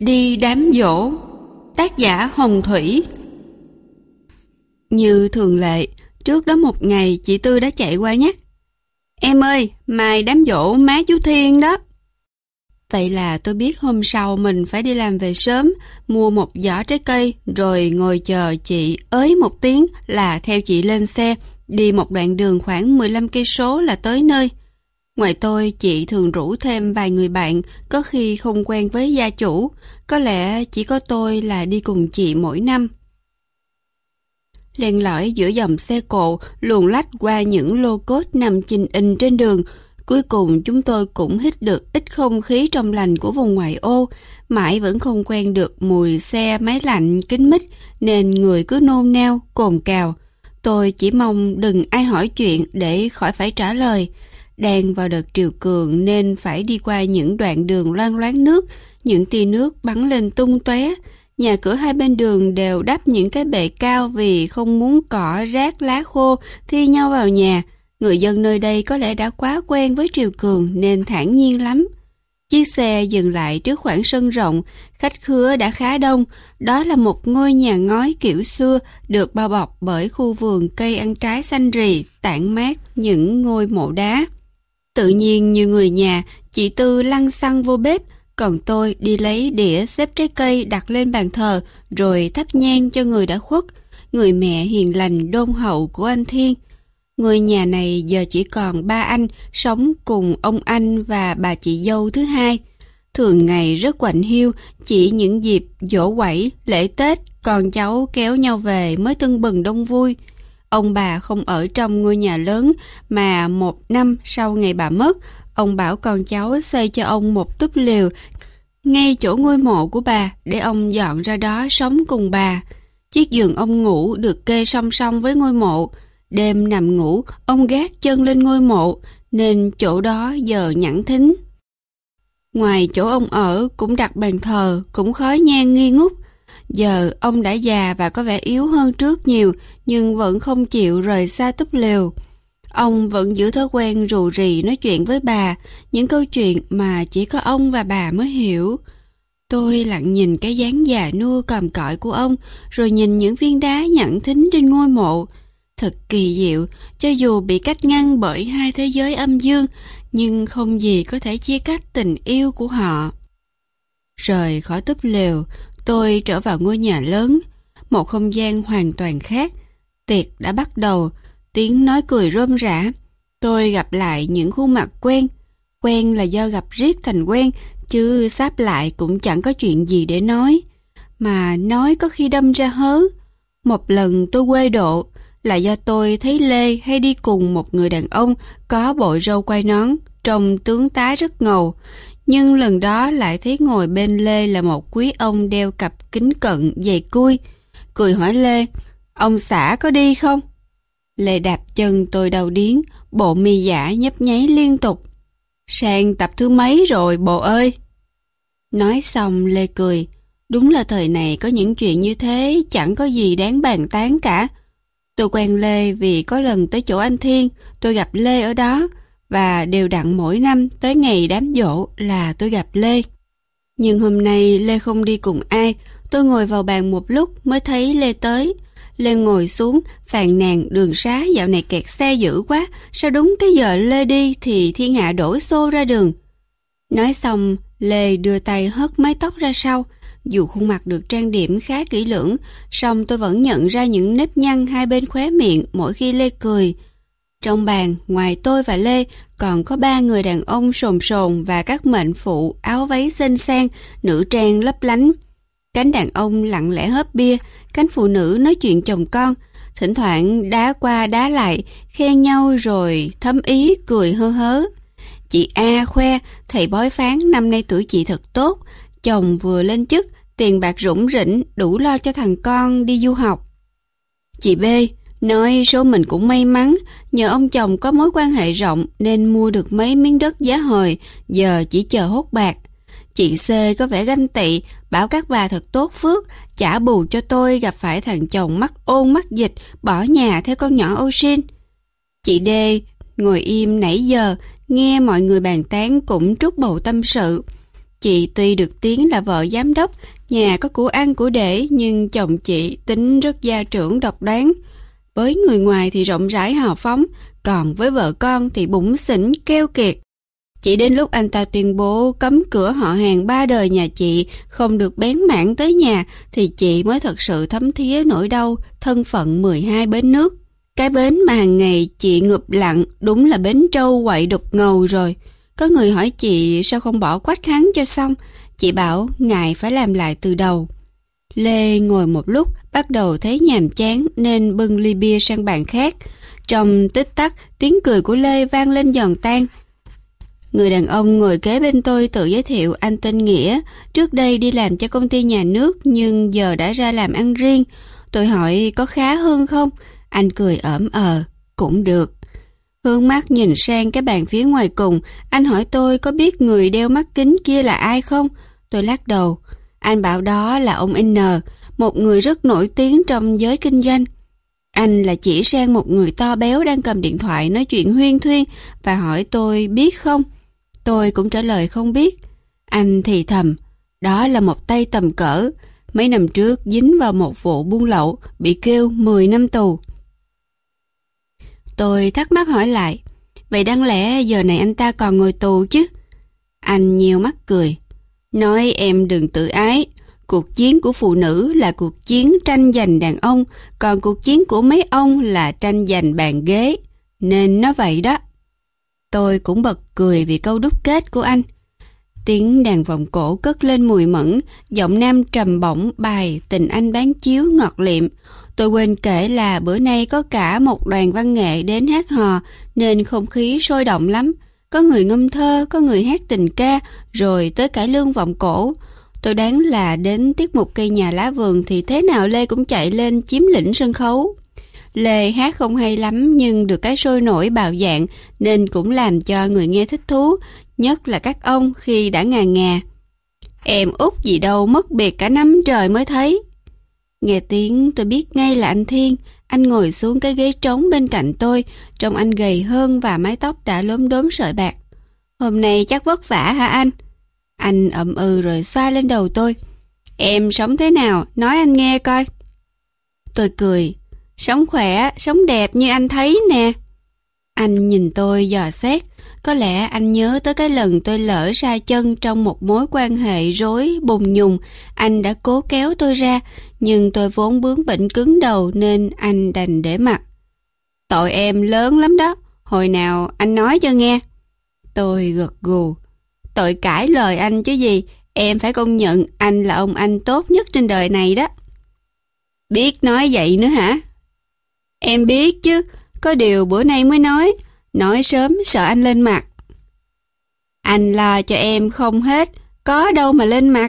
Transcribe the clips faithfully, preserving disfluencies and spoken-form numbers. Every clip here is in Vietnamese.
Đi đám giỗ. Tác giả Hồng Thủy. Như thường lệ, trước đó một ngày chị Tư đã chạy qua nhắc: "Em ơi, mai đám giỗ má chú Thiên đó." Vậy là tôi biết hôm sau mình phải đi làm về sớm, mua một giỏ trái cây, rồi ngồi chờ chị ới một tiếng là theo chị lên xe, đi một đoạn đường khoảng mười lăm cây số là tới nơi. Ngoài tôi, chị thường rủ thêm vài người bạn, có khi không quen với gia chủ, có lẽ chỉ có tôi là đi cùng chị mỗi năm. Len lỏi giữa dòng xe cộ, luồn lách qua những lô cốt nằm chình ình trên đường, cuối cùng chúng tôi cũng hít được ít không khí trong lành của vùng ngoại ô, mãi vẫn không quen được mùi xe máy lạnh kín mít, nên người cứ nôn nao, cồn cào. Tôi chỉ mong đừng ai hỏi chuyện để khỏi phải trả lời. Đang vào đợt triều cường nên phải đi qua những đoạn đường loang loáng nước, những tia nước bắn lên tung tóe. Nhà cửa hai bên đường đều đắp những cái bệ cao vì không muốn cỏ rác lá khô thi nhau vào nhà. Người dân nơi đây có lẽ đã quá quen với triều cường nên thản nhiên lắm. Chiếc xe dừng lại trước khoảng sân rộng, khách khứa đã khá đông. Đó là một ngôi nhà ngói kiểu xưa được bao bọc bởi khu vườn cây ăn trái xanh rì, tản mát những ngôi mộ đá. Tự nhiên như người nhà, chị Tư lăn xăng vô bếp, còn tôi đi lấy đĩa xếp trái cây đặt lên bàn thờ rồi thắp nhang cho người đã khuất, người mẹ hiền lành đôn hậu của anh Thiên. Ngôi nhà này giờ chỉ còn ba anh sống cùng ông anh và bà chị dâu thứ hai. Thường ngày rất quạnh hiu, chỉ những dịp giỗ quẩy, lễ Tết, con cháu kéo nhau về mới tưng bừng đông vui. Ông bà không ở trong ngôi nhà lớn mà một năm sau ngày bà mất, ông bảo con cháu xây cho ông một túp lều ngay chỗ ngôi mộ của bà để ông dọn ra đó sống cùng bà. Chiếc giường ông ngủ được kê song song với ngôi mộ. Đêm nằm ngủ, ông gác chân lên ngôi mộ nên chỗ đó giờ nhẵn thính. Ngoài chỗ ông ở cũng đặt bàn thờ, cũng khói nhang nghi ngút. Giờ ông đã già và có vẻ yếu hơn trước nhiều, nhưng vẫn không chịu rời xa túp lều. Ông vẫn giữ thói quen rù rì nói chuyện với bà, những câu chuyện mà chỉ có ông và bà mới hiểu. Tôi lặng nhìn cái dáng già nua còm cõi của ông, rồi nhìn những viên đá nhẵn thính trên ngôi mộ. Thật kỳ diệu, cho dù bị cách ngăn bởi hai thế giới âm dương, nhưng không gì có thể chia cách tình yêu của họ. Rời khỏi túp lều, tôi trở vào ngôi nhà lớn, một không gian hoàn toàn khác. Tiệc đã bắt đầu, tiếng nói cười rôm rả. Tôi gặp lại những khuôn mặt quen. Quen là do gặp riết thành quen, chứ sáp lại cũng chẳng có chuyện gì để nói. Mà nói có khi đâm ra hớ. Một lần tôi quê độ, là do tôi thấy Lê hay đi cùng một người đàn ông có bộ râu quai nón, trông tướng tá rất ngầu. Nhưng lần đó lại thấy ngồi bên Lê là một quý ông đeo cặp kính cận giày cui. Cười hỏi Lê: "Ông xã có đi không?" Lê đạp chân tôi đau điếng, bộ mi giả nhấp nháy liên tục. "Sang tập thứ mấy rồi bộ ơi?" Nói xong Lê cười. Đúng là thời này có những chuyện như thế chẳng có gì đáng bàn tán cả. Tôi quen Lê vì có lần tới chỗ anh Thiên, tôi gặp Lê ở đó, và đều đặn mỗi năm tới ngày đám giỗ là tôi gặp Lê. Nhưng hôm nay Lê không đi cùng ai, tôi ngồi vào bàn một lúc mới thấy Lê tới. Lê ngồi xuống, phàn nàn đường xá dạo này kẹt xe dữ quá, sao đúng cái giờ Lê đi thì thiên hạ đổ xô ra đường. Nói xong, Lê đưa tay hất mái tóc ra sau. Dù khuôn mặt được trang điểm khá kỹ lưỡng, song tôi vẫn nhận ra những nếp nhăn hai bên khóe miệng mỗi khi Lê cười. Trong bàn, ngoài tôi và Lê, còn có ba người đàn ông sồn sồn và các mệnh phụ áo váy xinh xang, nữ trang lấp lánh. Cánh đàn ông lặng lẽ hớp bia, cánh phụ nữ nói chuyện chồng con, thỉnh thoảng đá qua đá lại, khen nhau rồi thấm ý cười hơ hớ. Chị A khoe, thầy bói phán năm nay tuổi chị thật tốt, chồng vừa lên chức, tiền bạc rủng rỉnh, đủ lo cho thằng con đi du học. Chị B nói số mình cũng may mắn, nhờ ông chồng có mối quan hệ rộng nên mua được mấy miếng đất giá hời, giờ chỉ chờ hốt bạc. Chị C có vẻ ganh tị, bảo các bà thật tốt phước, trả bù cho tôi gặp phải thằng chồng mắc ôn mắc dịch, bỏ nhà theo con nhỏ ô sin. Chị D ngồi im nãy giờ, nghe mọi người bàn tán cũng trút bầu tâm sự. Chị tuy được tiếng là vợ giám đốc, nhà có của ăn của để, nhưng chồng chị tính rất gia trưởng độc đoán. Với người ngoài thì rộng rãi hào phóng, còn với vợ con thì bủn xỉn keo kiệt. Chỉ đến lúc anh ta tuyên bố cấm cửa họ hàng ba đời nhà chị không được bén mảng tới nhà thì chị mới thật sự thấm thía nỗi đau thân phận mười hai bến nước. Cái bến mà hàng ngày chị ngụp lặn đúng là bến trâu quậy đục ngầu rồi. Có người hỏi chị sao không bỏ quách hắn cho xong. Chị bảo ngài phải làm lại từ đầu. Lê ngồi một lúc bắt đầu thấy nhàm chán nên bưng ly bia sang bàn khác. Trong tích tắc tiếng cười của Lê vang lên giòn tan. Người đàn ông ngồi kế bên tôi tự giới thiệu anh tên Nghĩa, trước đây đi làm cho công ty nhà nước nhưng giờ đã ra làm ăn riêng. Tôi hỏi có khá hơn không? Anh cười ỡm ờ, cũng được. Hướng mắt nhìn sang cái bàn phía ngoài cùng, anh hỏi tôi có biết người đeo mắt kính kia là ai không? Tôi lắc đầu. Anh bảo đó là ông N, một người rất nổi tiếng trong giới kinh doanh. Anh là chỉ sang một người to béo đang cầm điện thoại nói chuyện huyên thuyên và hỏi tôi biết không? Tôi cũng trả lời không biết. Anh thì thầm, đó là một tay tầm cỡ. Mấy năm trước dính vào một vụ buôn lậu, bị kêu mười năm tù. Tôi thắc mắc hỏi lại, vậy đáng lẽ giờ này anh ta còn ngồi tù chứ? Anh nheo mắt cười, nói em đừng tự ái. Cuộc chiến của phụ nữ là cuộc chiến tranh giành đàn ông, còn cuộc chiến của mấy ông là tranh giành bàn ghế. Nên nó vậy đó. Tôi cũng bật cười vì câu đúc kết của anh. Tiếng đàn vọng cổ cất lên mùi mẫn, giọng nam trầm bổng bài Tình Anh Bán Chiếu ngọt liệm. Tôi quên kể là bữa nay có cả một đoàn văn nghệ đến hát hò, nên không khí sôi động lắm. Có người ngâm thơ, có người hát tình ca, rồi tới cải lương vọng cổ. Tôi đoán là đến tiết mục Cây Nhà Lá Vườn thì thế nào Lê cũng chạy lên chiếm lĩnh sân khấu. Lê hát không hay lắm nhưng được cái sôi nổi bạo dạn nên cũng làm cho người nghe thích thú, nhất là các ông khi đã ngà ngà. Em út gì đâu mất biệt cả năm trời mới thấy. Nghe tiếng tôi biết ngay là anh Thiên. Anh ngồi xuống cái ghế trống bên cạnh tôi, trông anh gầy hơn và mái tóc đã lốm đốm sợi bạc. Hôm nay chắc vất vả hả anh? Anh ậm ừ rồi xoa lên đầu tôi. Em sống thế nào? Nói anh nghe coi. Tôi cười. Sống khỏe, sống đẹp như anh thấy nè. Anh nhìn tôi dò xét. Có lẽ anh nhớ tới cái lần tôi lỡ sa chân trong một mối quan hệ rối bùng nhùng. Anh đã cố kéo tôi ra, nhưng tôi vốn bướng bỉnh cứng đầu nên anh đành để mặc. Tội em lớn lắm đó, hồi nào anh nói cho nghe. Tôi gật gù. Tội cãi lời anh chứ gì, em phải công nhận anh là ông anh tốt nhất trên đời này đó. Biết nói vậy nữa hả? Em biết chứ, có điều bữa nay mới nói, nói sớm sợ anh lên mặt. Anh lo cho em không hết, có đâu mà lên mặt.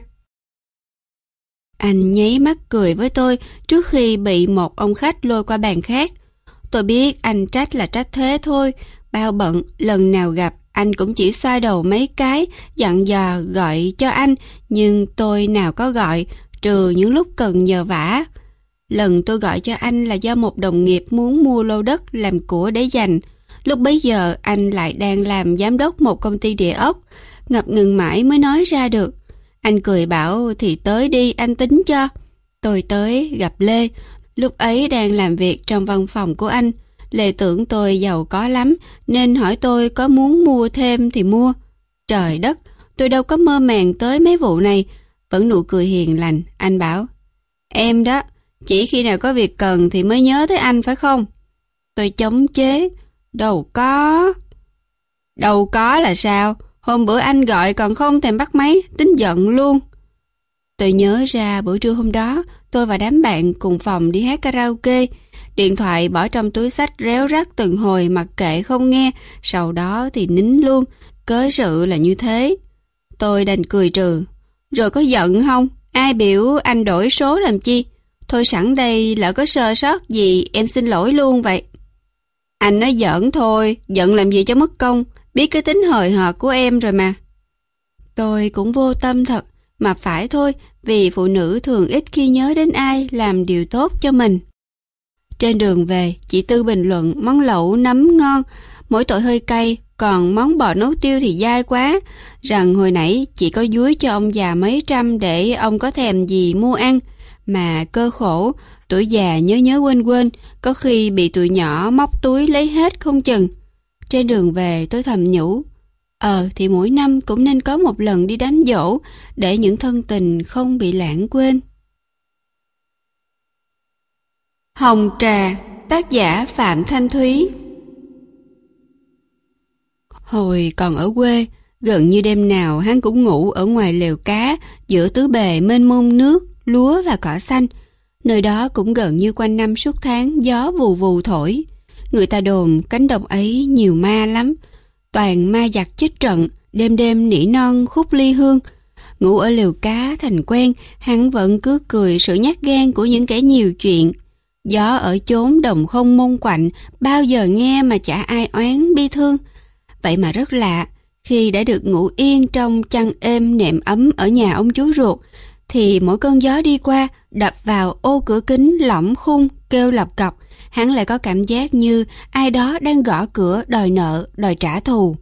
Anh nháy mắt cười với tôi trước khi bị một ông khách lôi qua bàn khác. Tôi biết anh trách là trách thế thôi, bao bận lần nào gặp anh cũng chỉ xoa đầu mấy cái, dặn dò gọi cho anh, nhưng tôi nào có gọi, trừ những lúc cần nhờ vả. Lần tôi gọi cho anh là do một đồng nghiệp muốn mua lô đất làm của để dành. Lúc bấy giờ anh lại đang làm giám đốc một công ty địa ốc, ngập ngừng mãi mới nói ra được. Anh cười bảo thì tới đi anh tính cho. Tôi tới gặp Lê, lúc ấy đang làm việc trong văn phòng của anh. Lê tưởng tôi giàu có lắm nên hỏi tôi có muốn mua thêm thì mua. Trời đất, tôi đâu có mơ màng tới mấy vụ này. Vẫn nụ cười hiền lành, anh bảo em đó, chỉ khi nào có việc cần thì mới nhớ tới anh phải không? Tôi chống chế. Đâu có. Đâu có là sao? Hôm bữa anh gọi còn không thèm bắt máy, tính giận luôn. Tôi nhớ ra bữa trưa hôm đó, tôi và đám bạn cùng phòng đi hát karaoke. Điện thoại bỏ trong túi xách réo rắt từng hồi mặc kệ không nghe, sau đó thì nín luôn. Cớ sự là như thế. Tôi đành cười trừ. Rồi có giận không? Ai biểu anh đổi số làm chi? Thôi sẵn đây lỡ có sơ sót gì em xin lỗi luôn vậy. Anh nói giỡn thôi, giận làm gì cho mất công, biết cái tính hời hợt của em rồi mà. Tôi cũng vô tâm thật, mà phải thôi, vì phụ nữ thường ít khi nhớ đến ai làm điều tốt cho mình. Trên đường về, chị Tư bình luận món lẩu nấm ngon, mỗi tội hơi cay, còn món bò nấu tiêu thì dai quá, rằng hồi nãy chị có dúi cho ông già mấy trăm để ông có thèm gì mua ăn. Mà cơ khổ, tuổi già nhớ nhớ quên quên, có khi bị tụi nhỏ móc túi lấy hết không chừng. Trên đường về tôi thầm nhủ, Ờ thì mỗi năm cũng nên có một lần đi đám giỗ, để những thân tình không bị lãng quên. Hồng Trà, tác giả Phạm Thanh Thúy. Hồi còn ở quê, gần như đêm nào hắn cũng ngủ ở ngoài lều cá, giữa tứ bề mênh mông nước, lúa và cỏ xanh. Nơi đó cũng gần như quanh năm suốt tháng gió vù vù thổi. Người ta đồn cánh đồng ấy nhiều ma lắm. Toàn ma giặc chết trận, đêm đêm nỉ non khúc ly hương. Ngủ ở lều cá thành quen, hắn vẫn cứ cười sự nhát gan của những kẻ nhiều chuyện. Gió ở chốn đồng không mông quạnh, bao giờ nghe mà chả ai oán bi thương. Vậy mà rất lạ, khi đã được ngủ yên trong chăn êm nệm ấm ở nhà ông chú ruột, thì mỗi cơn gió đi qua, đập vào ô cửa kính lỏng khung, kêu lọc cọc, hắn lại có cảm giác như ai đó đang gõ cửa đòi nợ, đòi trả thù.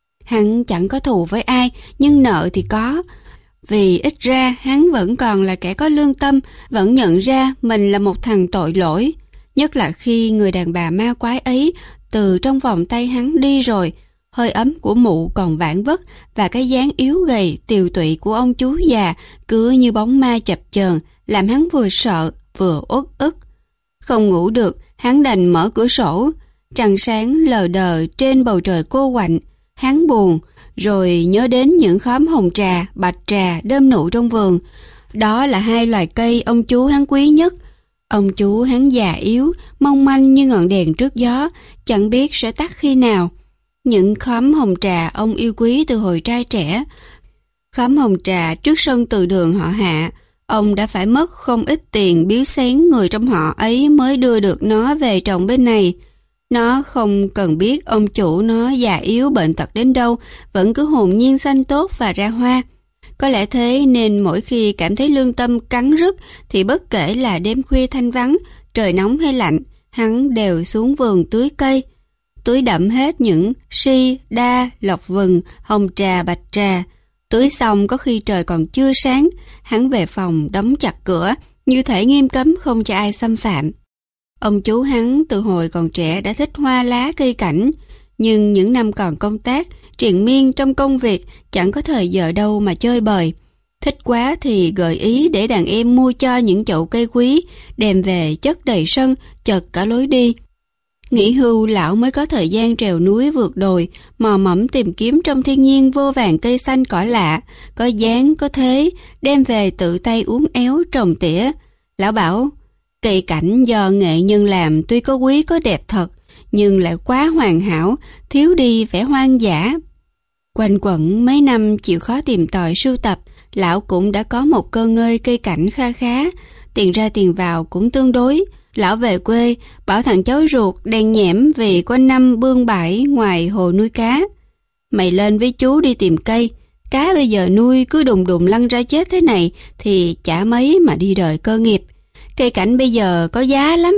Hắn chẳng có thù với ai, nhưng nợ thì có. Vì ít ra hắn vẫn còn là kẻ có lương tâm, vẫn nhận ra mình là một thằng tội lỗi. Nhất là khi người đàn bà ma quái ấy từ trong vòng tay hắn đi rồi, hơi ấm của mụ còn vãn vất và cái dáng yếu gầy tiều tụy của ông chú già cứ như bóng ma chập chờn, làm hắn vừa sợ vừa uất ức. Không ngủ được, hắn đành mở cửa sổ. Trăng sáng lờ đờ trên bầu trời cô quạnh. Hắn buồn, rồi nhớ đến những khóm hồng trà, bạch trà đơm nụ trong vườn. Đó là hai loài cây ông chú hắn quý nhất. Ông chú hắn già yếu, mong manh như ngọn đèn trước gió, chẳng biết sẽ tắt khi nào. Những khóm hồng trà ông yêu quý từ hồi trai trẻ. Khóm hồng trà trước sân từ đường họ Hạ, ông đã phải mất không ít tiền biếu xén người trong họ ấy mới đưa được nó về trồng bên này. Nó không cần biết ông chủ nó già yếu bệnh tật đến đâu, vẫn cứ hồn nhiên xanh tốt và ra hoa. Có lẽ thế nên mỗi khi cảm thấy lương tâm cắn rứt thì bất kể là đêm khuya thanh vắng, trời nóng hay lạnh, hắn đều xuống vườn tưới cây. Tưới đậm hết những si, đa, lộc vừng, hồng trà, bạch trà. Tưới xong có khi trời còn chưa sáng, hắn về phòng đóng chặt cửa, như thể nghiêm cấm không cho ai xâm phạm. Ông chú hắn từ hồi còn trẻ đã thích hoa lá cây cảnh, nhưng những năm còn công tác, triền miên trong công việc, chẳng có thời giờ đâu mà chơi bời. Thích quá thì gợi ý để đàn em mua cho những chậu cây quý, đem về chất đầy sân, chật cả lối đi. Nghỉ hưu lão mới có thời gian trèo núi vượt đồi, mò mẫm tìm kiếm trong thiên nhiên vô vàn cây xanh cỏ lạ, có dáng có thế, đem về tự tay uốn éo trồng tỉa. Lão bảo, cây cảnh do nghệ nhân làm tuy có quý có đẹp thật, nhưng lại quá hoàn hảo, thiếu đi vẻ hoang dã. Quanh quẩn mấy năm chịu khó tìm tòi sưu tập, lão cũng đã có một cơ ngơi cây cảnh kha khá, tiền ra tiền vào cũng tương đối. Lão về quê, bảo thằng cháu ruột đen nhẽm vì quanh năm bươn bãi ngoài hồ nuôi cá. Mày lên với chú đi tìm cây, cá bây giờ nuôi cứ đùng đùng lăn ra chết thế này thì chả mấy mà đi đời cơ nghiệp. Cây cảnh bây giờ có giá lắm.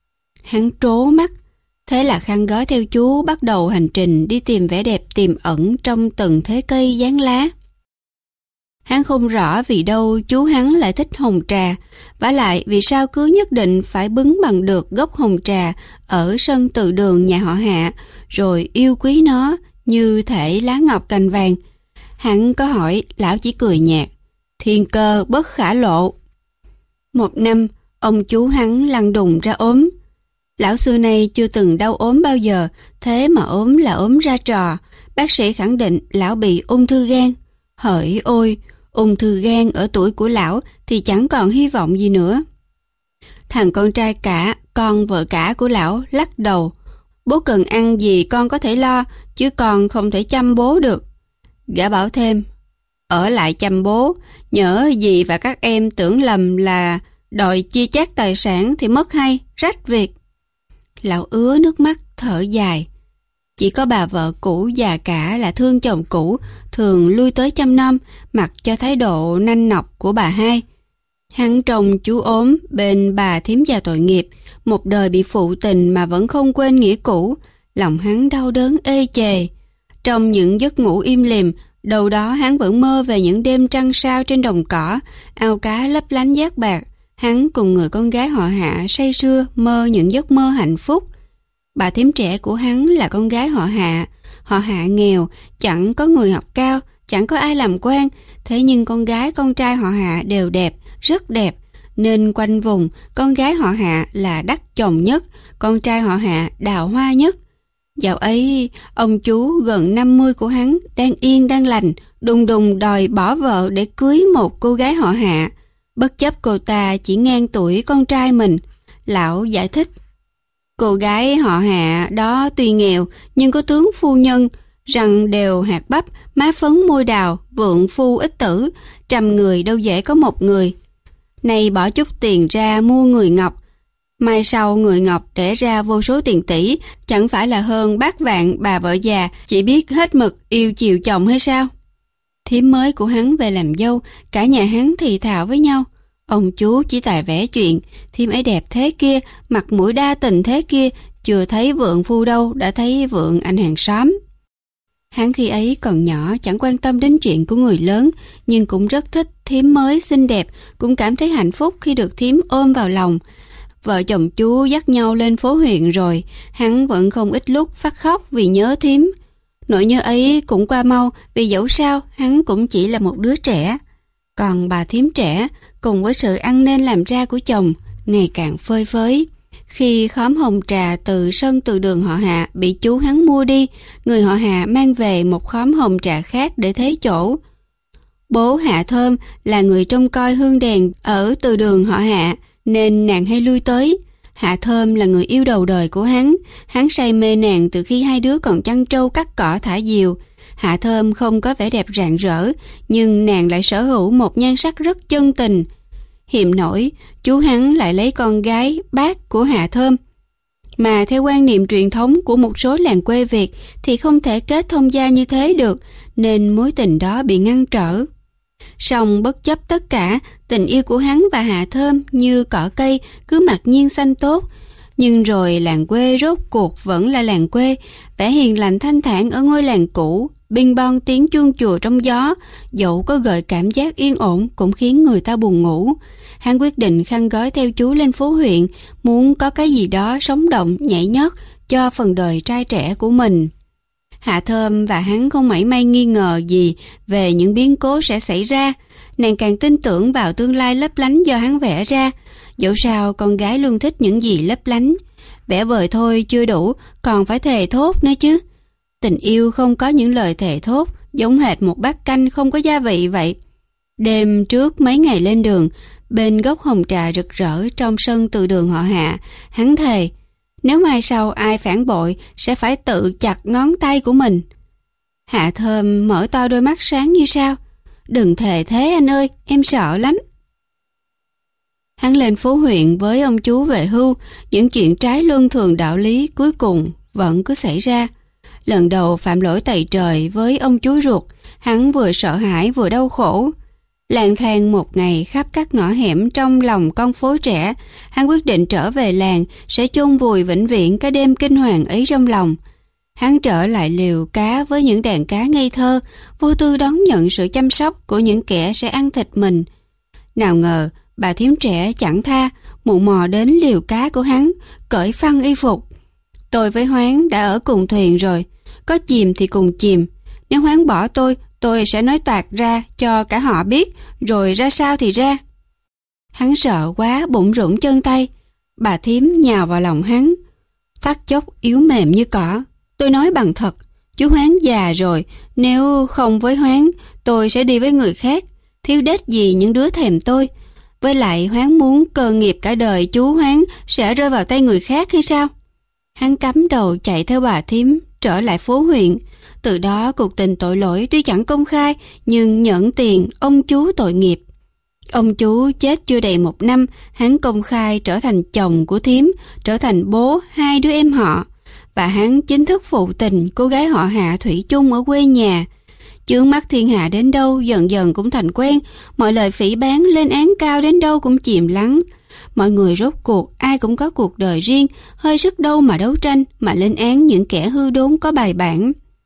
Hắn trố mắt, thế là khăn gói theo chú bắt đầu hành trình đi tìm vẻ đẹp tiềm ẩn trong từng thế cây dáng lá. Hắn không rõ vì đâu chú hắn lại thích hồng trà, vả lại vì sao cứ nhất định phải bứng bằng được gốc hồng trà ở sân từ đường nhà họ Hạ, rồi yêu quý nó như thể lá ngọc cành vàng. Hắn có hỏi, lão chỉ cười nhạt, thiên cơ bất khả lộ. Một năm, ông chú hắn lăn đùng ra ốm. Lão xưa nay chưa từng đau ốm bao giờ, thế mà ốm là ốm ra trò. Bác sĩ khẳng định lão bị ung thư gan. Hỡi ôi, ung thư gan ở tuổi của lão thì chẳng còn hy vọng gì nữa. Thằng con trai cả, con vợ cả của lão lắc đầu. Bố cần ăn gì con có thể lo, chứ con không thể chăm bố được. Gã bảo thêm, ở lại chăm bố, nhỡ dì và các em tưởng lầm là đòi chia chác tài sản thì mất hay, rách việc. Lão ứa nước mắt thở dài. Chỉ có bà vợ cũ già cả là thương chồng cũ, thường lui tới chăm nom, mặc cho thái độ nanh nọc của bà hai. Hắn trông chú ốm bên bà thím già tội nghiệp, một đời bị phụ tình mà vẫn không quên nghĩa cũ, lòng hắn đau đớn ê chề. Trong những giấc ngủ im lìm, đầu đó hắn vẫn mơ về những đêm trăng sao trên đồng cỏ, ao cá lấp lánh giác bạc. Hắn cùng người con gái họ Hạ say sưa mơ những giấc mơ hạnh phúc. Bà thím trẻ của hắn là con gái họ Hạ. Họ Hạ nghèo, chẳng có người học cao, chẳng có ai làm quan. Thế nhưng con gái con trai họ Hạ đều đẹp, rất đẹp. Nên quanh vùng, con gái họ Hạ là đắc chồng nhất, con trai họ Hạ đào hoa nhất. Dạo ấy, ông chú gần năm mươi của hắn đang yên đang lành, đùng đùng đòi bỏ vợ để cưới một cô gái họ Hạ. Bất chấp cô ta chỉ ngang tuổi con trai mình, lão giải thích. Cô gái họ Hạ đó tuy nghèo nhưng có tướng phu nhân, răng đều hạt bắp, má phấn môi đào, vượng phu ích tử, trăm người đâu dễ có một người. Nay bỏ chút tiền ra mua người ngọc, mai sau người ngọc để ra vô số tiền tỷ, chẳng phải là hơn bát vạn bà vợ già chỉ biết hết mực yêu chiều chồng hay sao? Thím mới của hắn về làm dâu, cả nhà hắn thì thào với nhau. Ông chú chỉ tài vẽ chuyện, thím ấy đẹp thế kia, mặt mũi đa tình thế kia, chưa thấy vượng phu đâu đã thấy vượng anh hàng xóm. Hắn khi ấy còn nhỏ chẳng quan tâm đến chuyện của người lớn, nhưng cũng rất thích thím mới xinh đẹp, cũng cảm thấy hạnh phúc khi được thím ôm vào lòng. Vợ chồng chú dắt nhau lên phố huyện rồi, hắn vẫn không ít lúc phát khóc vì nhớ thím. Nỗi nhớ ấy cũng qua mau, vì dẫu sao hắn cũng chỉ là một đứa trẻ. Còn bà thím trẻ, cùng với sự ăn nên làm ra của chồng, ngày càng phơi phới. Khi khóm hồng trà từ sân từ đường họ Hạ bị chú hắn mua đi, người họ Hạ mang về một khóm hồng trà khác để thế chỗ. Bố Hạ Thơm là người trông coi hương đèn ở từ đường họ Hạ, nên nàng hay lui tới. Hạ Thơm là người yêu đầu đời của hắn, hắn say mê nàng từ khi hai đứa còn chăn trâu cắt cỏ thả diều. Hạ Thơm không có vẻ đẹp rạng rỡ, nhưng nàng lại sở hữu một nhan sắc rất chân tình. Hiềm nổi, chú hắn lại lấy con gái bác của Hạ Thơm. Mà theo quan niệm truyền thống của một số làng quê Việt thì không thể kết thông gia như thế được, nên mối tình đó bị ngăn trở. Song bất chấp tất cả, tình yêu của hắn và Hạ Thơm như cỏ cây cứ mặc nhiên xanh tốt. Nhưng rồi làng quê rốt cuộc vẫn là làng quê, vẻ hiền lành thanh thản ở ngôi làng cũ, binh bon tiếng chuông chùa trong gió, dẫu có gợi cảm giác yên ổn cũng khiến người ta buồn ngủ. Hắn quyết định khăn gói theo chú lên phố huyện, muốn có cái gì đó sống động, nhảy nhót cho phần đời trai trẻ của mình. Hạ Thơm và hắn không mảy may nghi ngờ gì về những biến cố sẽ xảy ra. Nàng càng tin tưởng vào tương lai lấp lánh do hắn vẽ ra. Dẫu sao con gái luôn thích những gì lấp lánh. Vẽ vời thôi chưa đủ, còn phải thề thốt nữa chứ. Tình yêu không có những lời thề thốt, giống hệt một bát canh không có gia vị vậy. Đêm trước mấy ngày lên đường, bên gốc hồng trà rực rỡ trong sân từ đường họ Hạ, hắn thề, nếu mai sau ai phản bội sẽ phải tự chặt ngón tay của mình. Hạ Thơm mở to đôi mắt sáng như sao. Đừng thề thế anh ơi, em sợ lắm. Hắn lên phố huyện với ông chú về hưu, những chuyện trái luân thường đạo lý cuối cùng vẫn cứ xảy ra. Lần đầu phạm lỗi tày trời với ông chú ruột, hắn vừa sợ hãi vừa đau khổ. Lang thang một ngày khắp các ngõ hẻm trong lòng con phố trẻ, hắn quyết định trở về làng, sẽ chôn vùi vĩnh viễn cái đêm kinh hoàng ấy trong lòng. Hắn trở lại liều cá với những đàn cá ngây thơ, vô tư đón nhận sự chăm sóc của những kẻ sẽ ăn thịt mình. Nào ngờ, bà thím trẻ chẳng tha, mụ mò đến liều cá của hắn, cởi phăng y phục. Tôi với Hoáng đã ở cùng thuyền rồi, có chìm thì cùng chìm. Nếu Hoáng bỏ tôi, tôi sẽ nói toạc ra cho cả họ biết, rồi ra sao thì ra. Hắn sợ quá bụng rủng chân tay. Bà thím nhào vào lòng hắn, thoát chốc yếu mềm như cỏ. Tôi nói bằng thật, chú Hoáng già rồi, nếu không với Hoáng, tôi sẽ đi với người khác. Thiếu đét gì những đứa thèm tôi. Với lại Hoáng muốn cơ nghiệp cả đời chú Hoáng sẽ rơi vào tay người khác hay sao? Hắn cắm đầu chạy theo bà thím trở lại phố huyện. Từ đó cuộc tình tội lỗi tuy chẳng công khai, nhưng nhận tiền ông chú tội nghiệp. Ông chú chết chưa đầy một năm, hắn công khai trở thành chồng của thím, trở thành bố hai đứa em họ. Và hắn chính thức phụ tình cô gái họ Hạ thủy chung ở quê nhà. Chướng mắt thiên hạ đến đâu dần dần cũng thành quen, mọi lời phỉ báng lên án cao đến đâu cũng chìm lắng. Mọi người rốt cuộc ai cũng có cuộc đời riêng, hơi sức đâu mà đấu tranh, mà lên án những kẻ hư đốn có bài bản.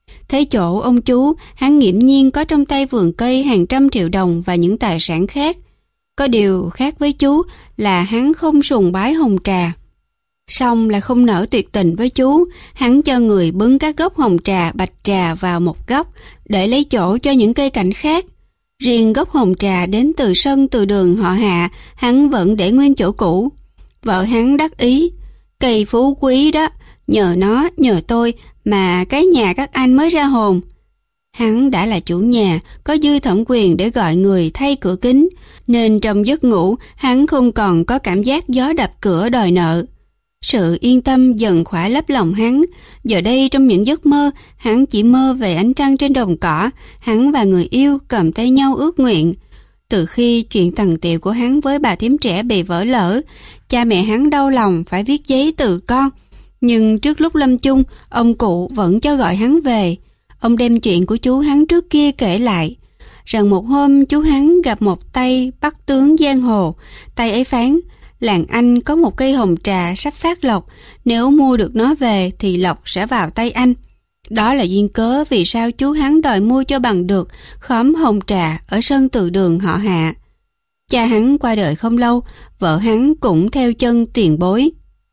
Thấy chỗ ông chú, hắn nghiễm nhiên có trong tay vườn cây hàng trăm triệu đồng và những tài sản khác. Có điều khác với chú là hắn không sùng bái hồng trà. Song là không nỡ tuyệt tình với chú, hắn cho người bứng các gốc hồng trà, bạch trà vào một góc để lấy chỗ cho những cây cảnh khác. Riêng gốc hồng trà đến từ sân từ đường họ Hạ, hắn vẫn để nguyên chỗ cũ. Vợ hắn đắc ý, cây phú quý đó, nhờ nó, nhờ tôi mà cái nhà các anh mới ra hồn. Hắn đã là chủ nhà, có dư thẩm quyền để gọi người thay cửa kính, nên trong giấc ngủ hắn không còn có cảm giác gió đập cửa đòi nợ. Sự yên tâm dần khỏa lấp lòng hắn. Giờ đây trong những giấc mơ, hắn chỉ mơ về ánh trăng trên đồng cỏ, hắn và người yêu cầm tay nhau ước nguyện. Từ khi chuyện tằng tiệu của hắn với bà thím trẻ bị vỡ lỡ, cha mẹ hắn đau lòng phải viết giấy từ con. Nhưng trước lúc lâm chung, ông cụ vẫn cho gọi hắn về. Ông đem chuyện của chú hắn trước kia kể lại, rằng một hôm chú hắn gặp một tay bắt tướng giang hồ. Tay ấy phán, làng anh có một cây hồng trà sắp phát lộc, nếu mua được nó về thì lộc sẽ vào tay anh. Đó là duyên cớ vì sao chú hắn đòi mua cho bằng được khóm hồng trà ở sân từ đường họ Hạ. Cha hắn qua đời không lâu, vợ hắn cũng theo chân tiền bối.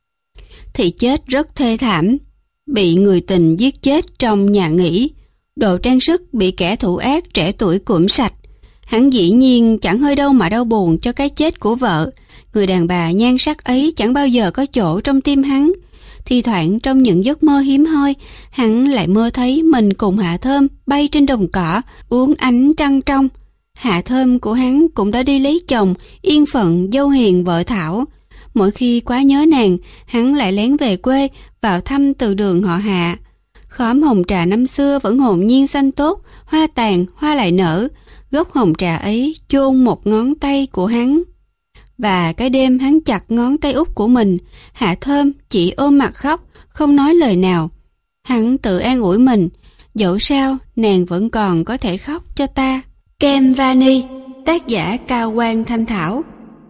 Thì chết rất thê thảm, bị người tình giết chết trong nhà nghỉ. Đồ trang sức bị kẻ thủ ác trẻ tuổi củm sạch. Hắn dĩ nhiên chẳng hơi đâu mà đau buồn cho cái chết của vợ. Người đàn bà nhan sắc ấy chẳng bao giờ có chỗ trong tim hắn. Thi thoảng trong những giấc mơ hiếm hoi, hắn lại mơ thấy mình cùng Hạ Thơm bay trên đồng cỏ, uống ánh trăng trong. Hạ Thơm của hắn cũng đã đi lấy chồng, yên phận dâu hiền vợ Thảo. Mỗi khi quá nhớ nàng, hắn lại lén về quê, vào thăm từ đường họ Hạ. Khóm hồng trà năm xưa vẫn hồn nhiên xanh tốt, hoa tàn, hoa lại nở. Gốc hồng trà ấy chôn một ngón tay của hắn. Và cái đêm hắn chặt ngón tay út của mình, Hạ Thơm chỉ ôm mặt khóc, không nói lời nào. Hắn tự an ủi mình, dẫu sao nàng vẫn còn có thể khóc cho ta. Kem Vani, tác giả Cao Quang Thanh Thảo.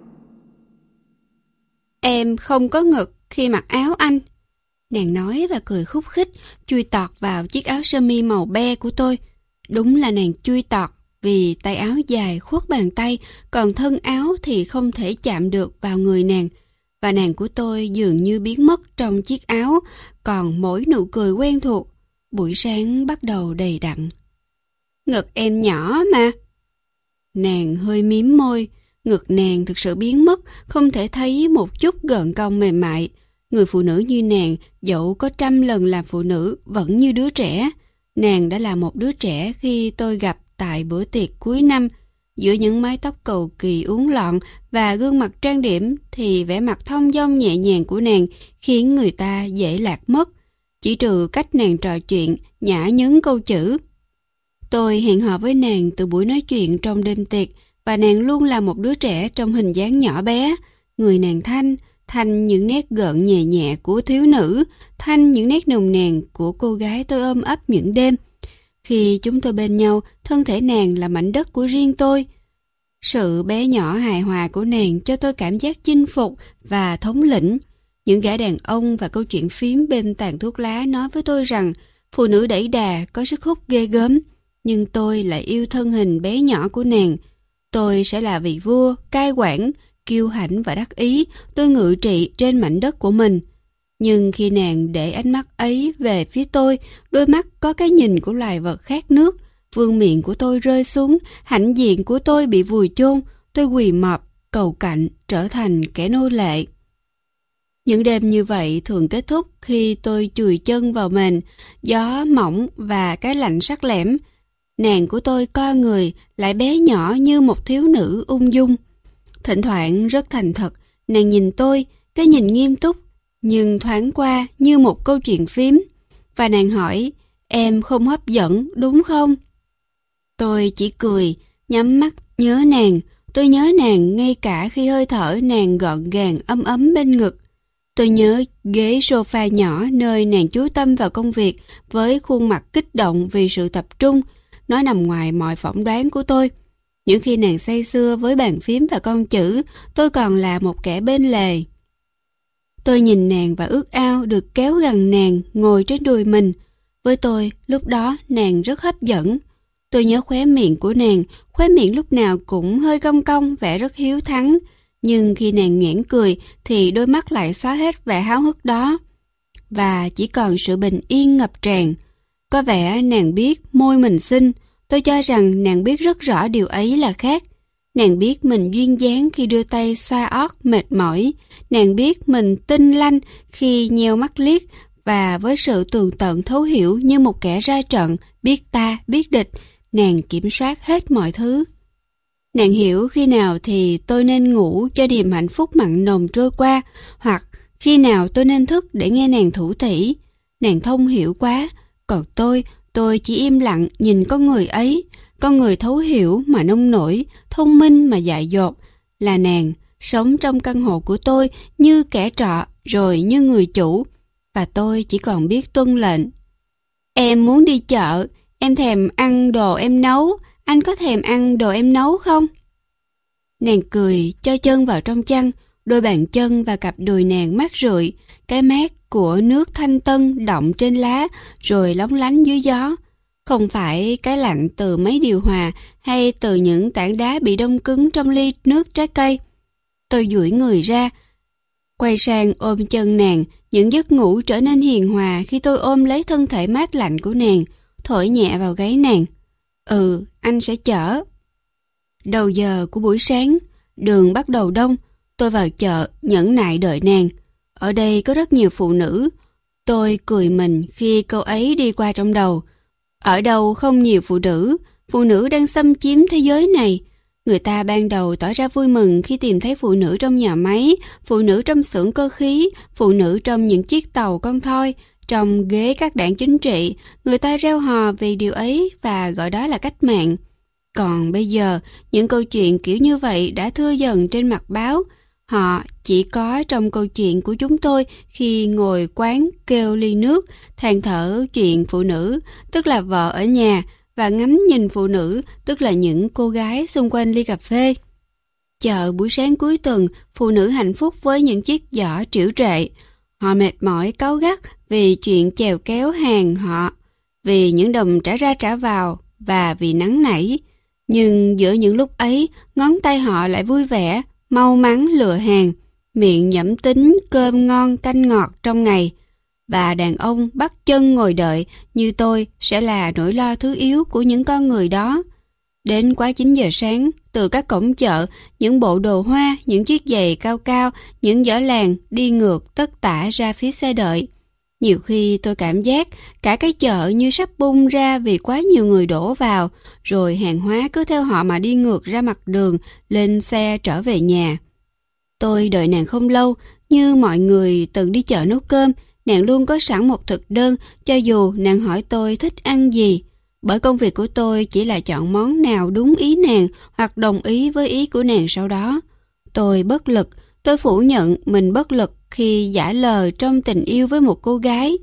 Em không có ngực khi mặc áo anh, nàng nói và cười khúc khích, chui tọt vào chiếc áo sơ mi màu be của tôi. Đúng là nàng chui tọt, vì tay áo dài khuất bàn tay, còn thân áo thì không thể chạm được vào người nàng. Và nàng của tôi dường như biến mất trong chiếc áo, còn mỗi nụ cười quen thuộc. Buổi sáng bắt đầu đầy đặn. Ngực em nhỏ mà. Nàng hơi mím môi, ngực nàng thực sự biến mất, không thể thấy một chút gợn cong mềm mại. Người phụ nữ như nàng, dẫu có trăm lần làm phụ nữ, vẫn như đứa trẻ. Nàng đã là một đứa trẻ khi tôi gặp tại bữa tiệc cuối năm. Giữa những mái tóc cầu kỳ uốn lọn và gương mặt trang điểm thì vẻ mặt thong dong nhẹ nhàng của nàng khiến người ta dễ lạc mất, chỉ trừ cách nàng trò chuyện, nhã nhấn câu chữ. Tôi hẹn hò với nàng từ buổi nói chuyện trong đêm tiệc, và nàng luôn là một đứa trẻ trong hình dáng nhỏ bé. Người nàng thanh, thanh những nét gợn nhẹ nhẹ của thiếu nữ, thanh những nét nồng nàn của cô gái tôi ôm ấp những đêm. Khi chúng tôi bên nhau, thân thể nàng là mảnh đất của riêng tôi. Sự bé nhỏ hài hòa của nàng cho tôi cảm giác chinh phục và thống lĩnh. Những gã đàn ông và câu chuyện phím bên tàn thuốc lá nói với tôi rằng phụ nữ đẩy đà có sức hút ghê gớm, nhưng tôi lại yêu thân hình bé nhỏ của nàng. Tôi sẽ là vị vua, cai quản, kiêu hãnh và đắc ý, tôi ngự trị trên mảnh đất của mình. Nhưng khi nàng để ánh mắt ấy về phía tôi, đôi mắt có cái nhìn của loài vật khát nước, vương miện của tôi rơi xuống, hãnh diện của tôi bị vùi chôn, tôi quỳ mọp, cầu cạnh, trở thành kẻ nô lệ. Những đêm như vậy thường kết thúc khi tôi chùi chân vào mền, gió mỏng và cái lạnh sắc lẻm. Nàng của tôi co người, lại bé nhỏ như một thiếu nữ ung dung. Thỉnh thoảng rất thành thật, nàng nhìn tôi, cái nhìn nghiêm túc, nhưng thoáng qua như một câu chuyện phím. Và nàng hỏi, em không hấp dẫn đúng không? Tôi chỉ cười, nhắm mắt nhớ nàng. Tôi nhớ nàng ngay cả khi hơi thở nàng gọn gàng ấm ấm bên ngực. Tôi nhớ ghế sofa nhỏ nơi nàng chú tâm vào công việc với khuôn mặt kích động vì sự tập trung. Nó nằm ngoài mọi phỏng đoán của tôi. Những khi nàng say sưa với bàn phím và con chữ, tôi còn là một kẻ bên lề. Tôi nhìn nàng và ước ao được kéo gần nàng, ngồi trên đùi mình. Với tôi, lúc đó nàng rất hấp dẫn. Tôi nhớ khóe miệng của nàng, khóe miệng lúc nào cũng hơi cong cong, vẻ rất hiếu thắng. Nhưng khi nàng nhoẻn cười thì đôi mắt lại xóa hết vẻ háo hức đó. Và chỉ còn sự bình yên ngập tràn. Có vẻ nàng biết môi mình xinh, tôi cho rằng nàng biết rất rõ điều ấy là khác. Nàng biết mình duyên dáng khi đưa tay xoa ót mệt mỏi. Nàng biết mình tinh lanh khi nheo mắt liếc, và với sự tường tận thấu hiểu như một kẻ ra trận, biết ta, biết địch, nàng kiểm soát hết mọi thứ. Nàng hiểu khi nào thì tôi nên ngủ cho niềm hạnh phúc mặn nồng trôi qua, hoặc khi nào tôi nên thức để nghe nàng thủ thỉ. Nàng thông hiểu quá, còn tôi, tôi chỉ im lặng nhìn con người ấy, con người thấu hiểu mà nông nổi, thông minh mà dại dột, là nàng, sống trong căn hộ của tôi như kẻ trọ rồi như người chủ, và tôi chỉ còn biết tuân lệnh. Em muốn đi chợ, em thèm ăn đồ em nấu, anh có thèm ăn đồ em nấu không? Nàng cười, cho chân vào trong chăn, đôi bàn chân và cặp đùi nàng mát rượi, cái mát của nước thanh tân đọng trên lá rồi lóng lánh dưới gió. Không phải cái lạnh từ máy điều hòa hay từ những tảng đá bị đông cứng trong ly nước trái cây. Tôi duỗi người ra, quay sang ôm chân nàng, những giấc ngủ trở nên hiền hòa khi tôi ôm lấy thân thể mát lạnh của nàng, thổi nhẹ vào gáy nàng. Ừ, anh sẽ chở. Đầu giờ của buổi sáng, đường bắt đầu đông, tôi vào chợ nhẫn nại đợi nàng. Ở đây có rất nhiều phụ nữ. Tôi cười mình khi câu ấy đi qua trong đầu. Ở đâu không nhiều phụ nữ, phụ nữ đang xâm chiếm thế giới này. Người ta ban đầu tỏ ra vui mừng khi tìm thấy phụ nữ trong nhà máy, phụ nữ trong xưởng cơ khí, phụ nữ trong những chiếc tàu con thoi, trong ghế các đảng chính trị. Người ta reo hò vì điều ấy và gọi đó là cách mạng. Còn bây giờ, những câu chuyện kiểu như vậy đã thưa dần trên mặt báo. Họ chỉ có trong câu chuyện của chúng tôi khi ngồi quán kêu ly nước, than thở chuyện phụ nữ, tức là vợ ở nhà, và ngắm nhìn phụ nữ, tức là những cô gái xung quanh ly cà phê. Chợ buổi sáng cuối tuần, phụ nữ hạnh phúc với những chiếc giỏ trĩu trệ. Họ mệt mỏi cáu gắt vì chuyện chèo kéo hàng họ, vì những đồng trả ra trả vào và vì nắng nảy. Nhưng giữa những lúc ấy, ngón tay họ lại vui vẻ, mau mắn lựa hàng, miệng nhẩm tính cơm ngon canh ngọt trong ngày. Và đàn ông bắt chân ngồi đợi như tôi sẽ là nỗi lo thứ yếu của những con người đó. Đến quá chín giờ sáng, từ các cổng chợ, những bộ đồ hoa, những chiếc giày cao cao, những giỏ làng đi ngược tất tả ra phía xe đợi. Nhiều khi tôi cảm giác cả cái chợ như sắp bung ra vì quá nhiều người đổ vào, rồi hàng hóa cứ theo họ mà đi ngược ra mặt đường, lên xe trở về nhà. Tôi đợi nàng không lâu, như mọi người từng đi chợ nấu cơm, nàng luôn có sẵn một thực đơn, cho dù nàng hỏi tôi thích ăn gì. Bởi công việc của tôi chỉ là chọn món nào đúng ý nàng hoặc đồng ý với ý của nàng sau đó. Tôi bất lực, tôi phủ nhận mình bất lực khi giả lờ trong tình yêu với một cô gái.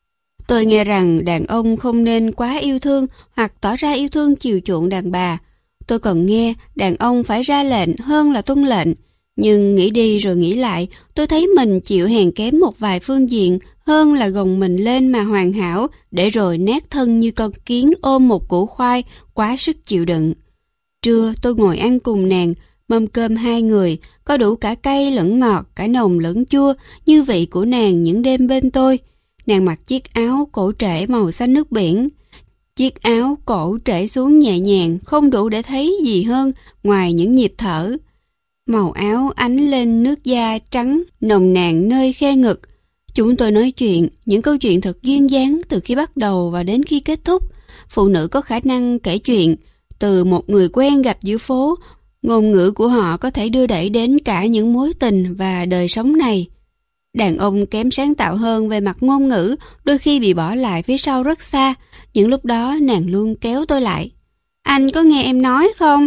Tôi nghe rằng đàn ông không nên quá yêu thương hoặc tỏ ra yêu thương chiều chuộng đàn bà. Tôi còn nghe đàn ông phải ra lệnh hơn là tuân lệnh. Nhưng nghĩ đi rồi nghĩ lại, tôi thấy mình chịu hèn kém một vài phương diện hơn là gồng mình lên mà hoàn hảo để rồi nát thân như con kiến ôm một củ khoai quá sức chịu đựng. Trưa tôi ngồi ăn cùng nàng, mâm cơm hai người, có đủ cả cay lẫn ngọt, cả nồng lẫn chua, như vị của nàng những đêm bên tôi. Nàng mặc chiếc áo cổ trễ màu xanh nước biển. Chiếc áo cổ trễ xuống nhẹ nhàng, không đủ để thấy gì hơn ngoài những nhịp thở. Màu áo ánh lên nước da trắng, nồng nàn nơi khe ngực. Chúng tôi nói chuyện, những câu chuyện thật duyên dáng từ khi bắt đầu và đến khi kết thúc. Phụ nữ có khả năng kể chuyện, từ một người quen gặp giữa phố, ngôn ngữ của họ có thể đưa đẩy đến cả những mối tình và đời sống này. Đàn ông kém sáng tạo hơn về mặt ngôn ngữ, đôi khi bị bỏ lại phía sau rất xa. Những lúc đó nàng luôn kéo tôi lại. Anh có nghe em nói không?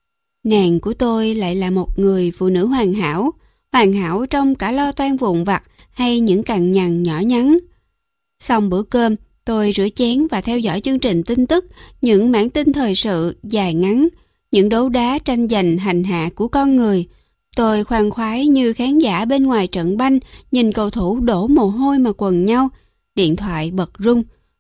Nàng của tôi lại là một người phụ nữ hoàn hảo, hoàn hảo trong cả lo toan vụn vặt hay những cằn nhằn nhỏ nhắn. Xong bữa cơm, tôi rửa chén và theo dõi chương trình tin tức, những bản tin thời sự dài ngắn, những đấu đá tranh giành hành hạ của con người. Tôi khoan khoái như khán giả bên ngoài trận banh, nhìn cầu thủ đổ mồ hôi mà quần nhau. Điện thoại bật rung.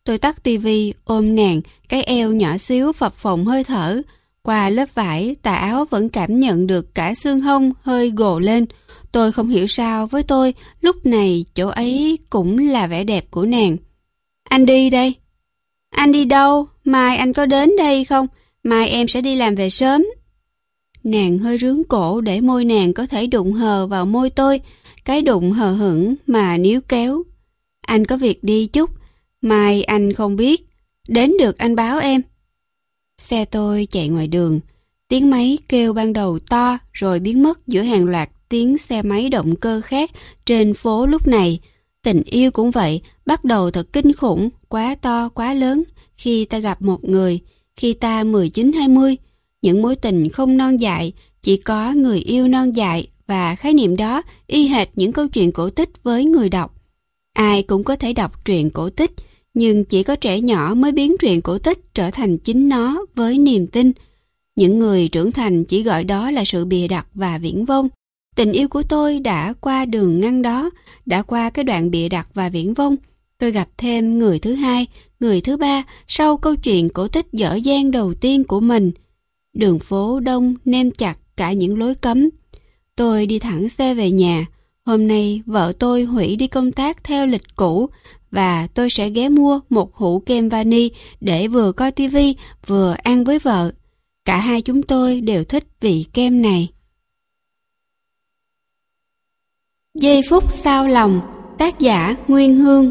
Tôi tắt tivi, ôm nàng, cái eo nhỏ xíu phập phồng hơi thở. Qua lớp vải, tà áo vẫn cảm nhận được cả xương hông hơi gồ lên. Tôi không hiểu sao với tôi, lúc này chỗ ấy cũng là vẻ đẹp của nàng. Anh đi đây. Anh đi đâu? Mai anh có đến đây không? Mai em sẽ đi làm về sớm. Nàng hơi rướn cổ để môi nàng có thể đụng hờ vào môi tôi, cái đụng hờ hững mà níu kéo. Anh có việc đi chút, mai anh không biết, đến được anh báo em. Xe tôi chạy ngoài đường, tiếng máy kêu ban đầu to rồi biến mất giữa hàng loạt tiếng xe máy động cơ khác trên phố lúc này. Tình yêu cũng vậy, bắt đầu thật kinh khủng, quá to, quá lớn khi ta gặp một người, khi ta mười chín hai mươi. Những mối tình không non dại, chỉ có người yêu non dại và khái niệm đó y hệt những câu chuyện cổ tích với người đọc. Ai cũng có thể đọc truyện cổ tích, nhưng chỉ có trẻ nhỏ mới biến truyện cổ tích trở thành chính nó với niềm tin. Những người trưởng thành chỉ gọi đó là sự bịa đặt và viển vông. Tình yêu của tôi đã qua đường ngăn đó, đã qua cái đoạn bịa đặt và viển vông. Tôi gặp thêm người thứ hai, người thứ ba sau câu chuyện cổ tích dở dang đầu tiên của mình. Đường phố đông nêm chặt cả những lối cấm. Tôi đi thẳng xe về nhà. Hôm nay vợ tôi hủy đi công tác theo lịch cũ và tôi sẽ ghé mua một hũ kem vani để vừa coi tivi vừa ăn với vợ. Cả hai chúng tôi đều thích vị kem này. Giây phút xao lòng, tác giả Nguyên Hương.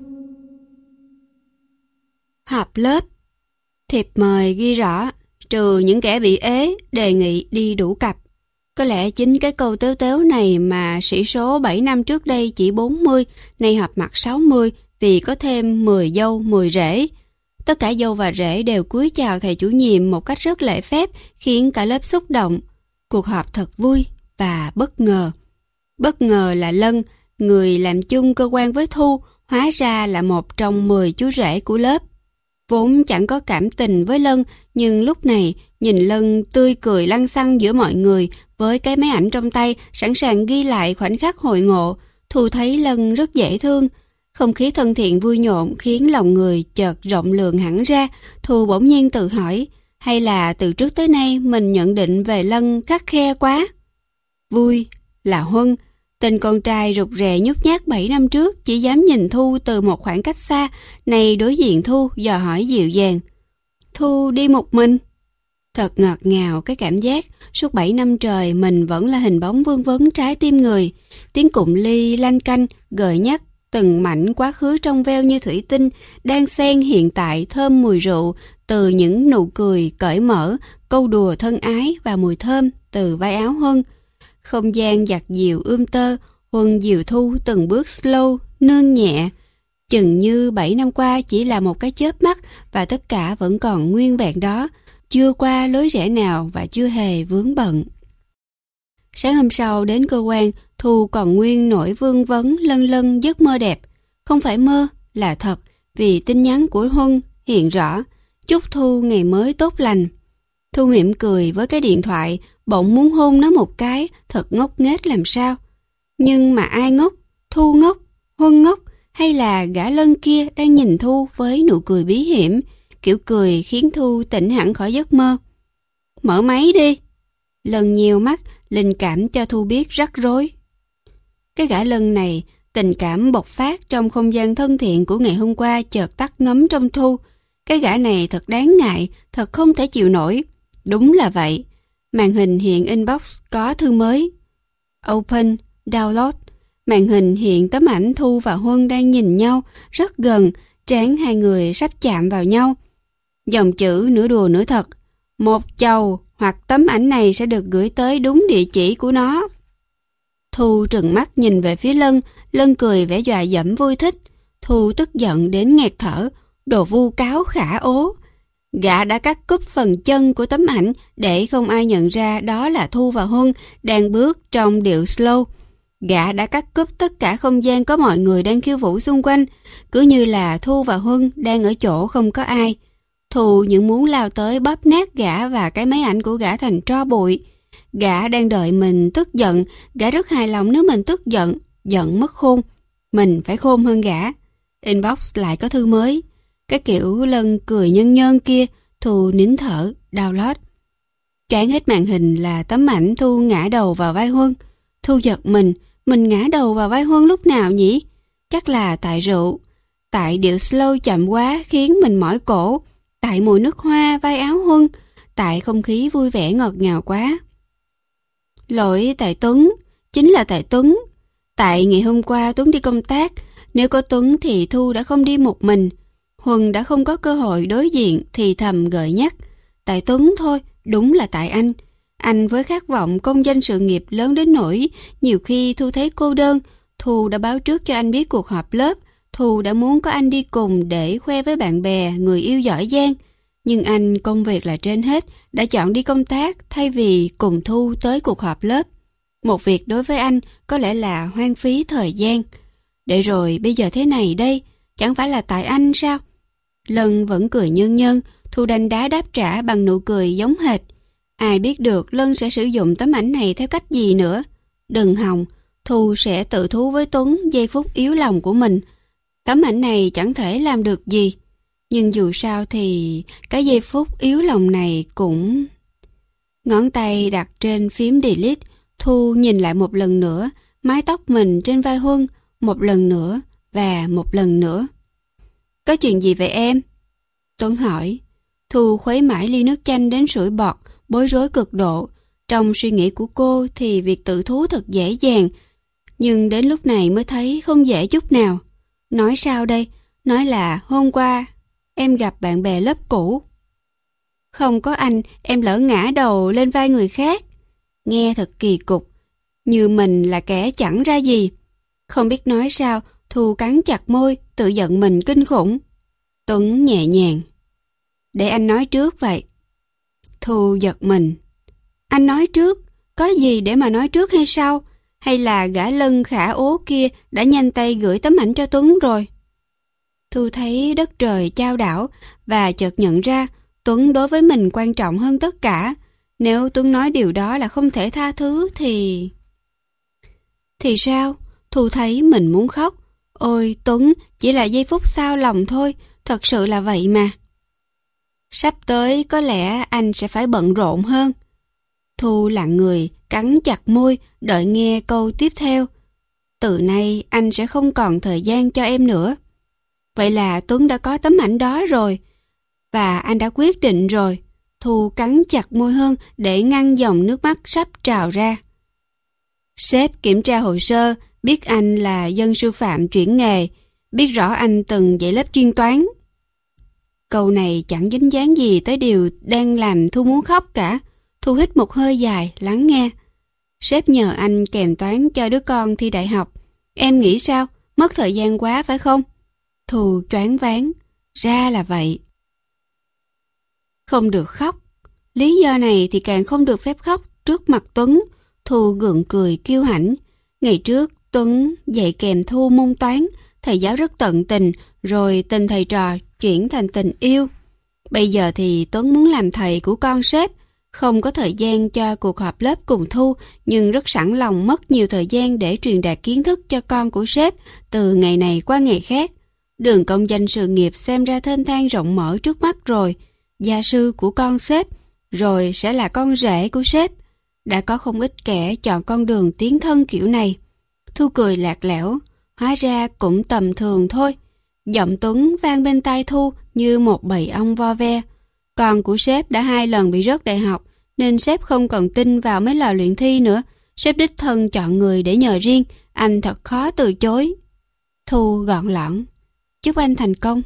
Họp lớp. Thiệp mời ghi rõ, trừ những kẻ bị ế, đề nghị đi đủ cặp. Có lẽ chính cái câu tếu tếu này mà sĩ số bảy năm trước đây chỉ bốn mươi, nay họp mặt sáu mươi vì có thêm mười dâu, mười rể. Tất cả dâu và rể đều cúi chào thầy chủ nhiệm một cách rất lễ phép, khiến cả lớp xúc động. Cuộc họp thật vui và bất ngờ. Bất ngờ là Lân, người làm chung cơ quan với Thu, hóa ra là một trong mười chú rể của lớp. Vốn chẳng có cảm tình với Lân, nhưng lúc này nhìn Lân tươi cười lăng xăng giữa mọi người với cái máy ảnh trong tay sẵn sàng ghi lại khoảnh khắc hội ngộ, Thu thấy Lân rất dễ thương. Không khí thân thiện vui nhộn khiến lòng người chợt rộng lượng hẳn ra. Thu bỗng nhiên tự hỏi, hay là từ trước tới nay mình nhận định về Lân khắt khe quá? Vui là Huân, tên con trai rụt rè nhút nhát bảy năm trước chỉ dám nhìn Thu từ một khoảng cách xa, này đối diện Thu dò hỏi dịu dàng. Thu đi một mình? Thật ngọt ngào cái cảm giác suốt bảy năm trời mình vẫn là hình bóng vương vấn trái tim người. Tiếng cụm ly lanh canh gợi nhắc từng mảnh quá khứ trong veo như thủy tinh, đang xen hiện tại thơm mùi rượu từ những nụ cười cởi mở, câu đùa thân ái và mùi thơm từ vai áo Huân. Không gian giặt dịu ươm tơ, Huân dìu Thu từng bước slow, nương nhẹ. Chừng như bảy năm qua chỉ là một cái chớp mắt và tất cả vẫn còn nguyên vẹn đó, chưa qua lối rẽ nào và chưa hề vướng bận. Sáng hôm sau đến cơ quan, Thu còn nguyên nỗi vương vấn lân lân giấc mơ đẹp. Không phải mơ, là thật, vì tin nhắn của Huân hiện rõ, chúc Thu ngày mới tốt lành. Thu mỉm cười với cái điện thoại, bỗng muốn hôn nó một cái, thật ngốc nghếch làm sao. Nhưng mà ai ngốc? Thu ngốc? Huân ngốc? Hay là gã Lân kia đang nhìn Thu với nụ cười bí hiểm, kiểu cười khiến Thu tỉnh hẳn khỏi giấc mơ. Mở máy đi. Lân nheo mắt, linh cảm cho Thu biết rắc rối. Cái gã Lân này, tình cảm bộc phát trong không gian thân thiện của ngày hôm qua chợt tắt ngấm trong Thu. Cái gã này thật đáng ngại, thật không thể chịu nổi. Đúng là vậy. Màn hình hiện inbox có thư mới. Open, download. Màn hình hiện tấm ảnh Thu và Huân đang nhìn nhau rất gần, trán hai người sắp chạm vào nhau. Dòng chữ nửa đùa nửa thật. Một chầu hoặc tấm ảnh này sẽ được gửi tới đúng địa chỉ của nó. Thu trừng mắt nhìn về phía Lân, Lân cười vẻ dọa dẫm vui thích. Thu tức giận đến nghẹt thở, đồ vu cáo khả ố. Gã đã cắt cúp phần chân của tấm ảnh để không ai nhận ra đó là Thu và Huân đang bước trong điệu slow. Gã đã cắt cúp tất cả không gian có mọi người đang khiêu vũ xung quanh, cứ như là Thu và Huân đang ở chỗ không có ai. Thu những muốn lao tới bóp nát gã và cái máy ảnh của gã thành tro bụi. Gã đang đợi mình tức giận, gã rất hài lòng nếu mình tức giận, giận mất khôn. Mình phải khôn hơn gã. Inbox lại có thư mới. Cái kiểu Lân cười nhân nhân kia, Thu nín thở, đau lót. Choáng hết màn hình là tấm ảnh Thu ngã đầu vào vai Huân. Thu giật mình, mình ngã đầu vào vai Huân lúc nào nhỉ? Chắc là tại rượu, tại điệu slow chậm quá khiến mình mỏi cổ, tại mùi nước hoa vai áo Huân, tại không khí vui vẻ ngọt ngào quá. Lỗi tại Tuấn, chính là tại Tuấn. Tại ngày hôm qua Tuấn đi công tác, nếu có Tuấn thì Thu đã không đi một mình. Huân đã không có cơ hội đối diện thì thầm gợi nhắc. Tại Tuấn thôi, đúng là tại anh. Anh với khát vọng công danh sự nghiệp lớn đến nỗi nhiều khi Thu thấy cô đơn. Thu đã báo trước cho anh biết cuộc họp lớp. Thu đã muốn có anh đi cùng để khoe với bạn bè, người yêu giỏi giang. Nhưng anh công việc là trên hết, đã chọn đi công tác thay vì cùng Thu tới cuộc họp lớp. Một việc đối với anh có lẽ là hoang phí thời gian. Để rồi bây giờ thế này đây, chẳng phải là tại anh sao? Lân vẫn cười nhân nhân, Thu đanh đá đáp trả bằng nụ cười giống hệt. Ai biết được Lân sẽ sử dụng tấm ảnh này theo cách gì nữa. Đừng hòng, Thu sẽ tự thú với Tuấn giây phút yếu lòng của mình. Tấm ảnh này chẳng thể làm được gì. Nhưng dù sao thì cái giây phút yếu lòng này cũng... Ngón tay đặt trên phím delete, Thu nhìn lại một lần nữa mái tóc mình trên vai Huân, một lần nữa và một lần nữa. Có chuyện gì vậy em? Tuấn hỏi. Thu khuấy mãi ly nước chanh đến sủi bọt, bối rối cực độ. Trong suy nghĩ của cô thì việc tự thú thật dễ dàng, nhưng đến lúc này mới thấy không dễ chút nào. Nói sao đây? Nói là hôm qua em gặp bạn bè lớp cũ. Không có anh, em lỡ ngã đầu lên vai người khác. Nghe thật kỳ cục, như mình là kẻ chẳng ra gì. Không biết nói sao, Thu cắn chặt môi, tự giận mình kinh khủng. Tuấn nhẹ nhàng. Để anh nói trước vậy. Thu giật mình. Anh nói trước? Có gì để mà nói trước hay sao? Hay là gã Lân khả ố kia đã nhanh tay gửi tấm ảnh cho Tuấn rồi? Thu thấy đất trời chao đảo và chợt nhận ra Tuấn đối với mình quan trọng hơn tất cả. Nếu Tuấn nói điều đó là không thể tha thứ thì... Thì sao? Thu thấy mình muốn khóc. Ôi Tuấn, chỉ là giây phút xao lòng thôi, thật sự là vậy mà. Sắp tới có lẽ anh sẽ phải bận rộn hơn. Thu lặng người, cắn chặt môi, đợi nghe câu tiếp theo. Từ nay anh sẽ không còn thời gian cho em nữa. Vậy là Tuấn đã có tấm ảnh đó rồi. Và anh đã quyết định rồi. Thu cắn chặt môi hơn để ngăn dòng nước mắt sắp trào ra. Sếp kiểm tra hồ sơ, biết anh là dân sư phạm chuyển nghề, biết rõ anh từng dạy lớp chuyên toán. Câu này chẳng dính dáng gì tới điều đang làm Thu muốn khóc cả. Thu hít một hơi dài, lắng nghe. Sếp nhờ anh kèm toán cho đứa con thi đại học. Em nghĩ sao? Mất thời gian quá phải không? Thu choáng váng. Ra là vậy. Không được khóc. Lý do này thì càng không được phép khóc trước mặt Tuấn. Thu gượng cười kiêu hãnh. Ngày trước Tuấn dạy kèm Thu môn toán. Thầy giáo rất tận tình, rồi tình thầy trò chuyển thành tình yêu. Bây giờ thì Tuấn muốn làm thầy của con sếp. Không có thời gian cho cuộc họp lớp cùng Thu, nhưng rất sẵn lòng mất nhiều thời gian để truyền đạt kiến thức cho con của sếp từ ngày này qua ngày khác. Đường công danh sự nghiệp xem ra thênh thang rộng mở trước mắt rồi. Gia sư của con sếp, rồi sẽ là con rể của sếp. Đã có không ít kẻ chọn con đường tiến thân kiểu này. Thu cười lạc lẽo, hóa ra cũng tầm thường thôi. Giọng Tuấn vang bên tai Thu như một bầy ong vo ve. Con của sếp đã hai lần bị rớt đại học, nên sếp không còn tin vào mấy lò luyện thi nữa. Sếp đích thân chọn người để nhờ riêng, anh thật khó từ chối. Thu gọn lỏng. Chúc anh thành công.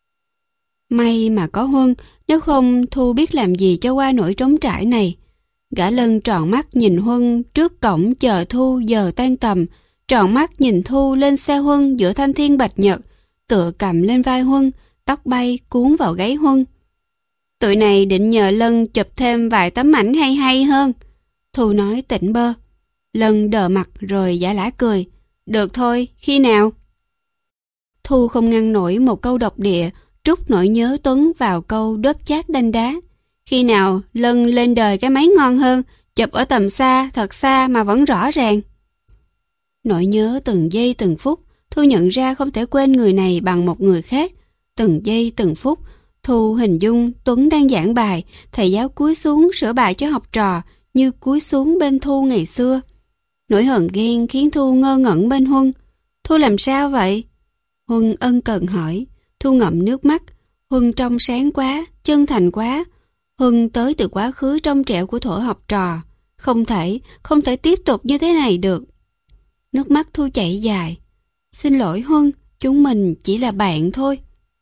May mà có Huân, nếu không Thu biết làm gì cho qua nỗi trống trải này. Gã Lân tròn mắt nhìn Huân trước cổng chờ Thu giờ tan tầm, tròn mắt nhìn Thu lên xe Huân giữa thanh thiên bạch nhật, tựa cầm lên vai Huân, tóc bay cuốn vào gáy Huân. Tụi này định nhờ Lân chụp thêm vài tấm ảnh hay hay hơn. Thu nói tỉnh bơ. Lân đờ mặt rồi giả lả cười. Được thôi, khi nào? Thu không ngăn nổi một câu độc địa, trút nỗi nhớ Tuấn vào câu đớp chát đanh đá. Khi nào Lân lên đời cái máy ngon hơn, chụp ở tầm xa, thật xa mà vẫn rõ ràng. Nỗi nhớ từng giây từng phút, Thu nhận ra không thể quên người này bằng một người khác. Từng giây từng phút, Thu hình dung Tuấn đang giảng bài, thầy giáo cúi xuống sửa bài cho học trò như cúi xuống bên Thu ngày xưa. Nỗi hờn ghen khiến Thu ngơ ngẩn bên Huân. Thu làm sao vậy? Huân ân cần hỏi. Thu ngậm nước mắt. Huân trong sáng quá, chân thành quá. Huân tới từ quá khứ trong trẻo của thuở học trò. Không thể, không thể tiếp tục như thế này được. Nước mắt Thu chảy dài. Xin lỗi Huân, chúng mình chỉ là bạn thôi.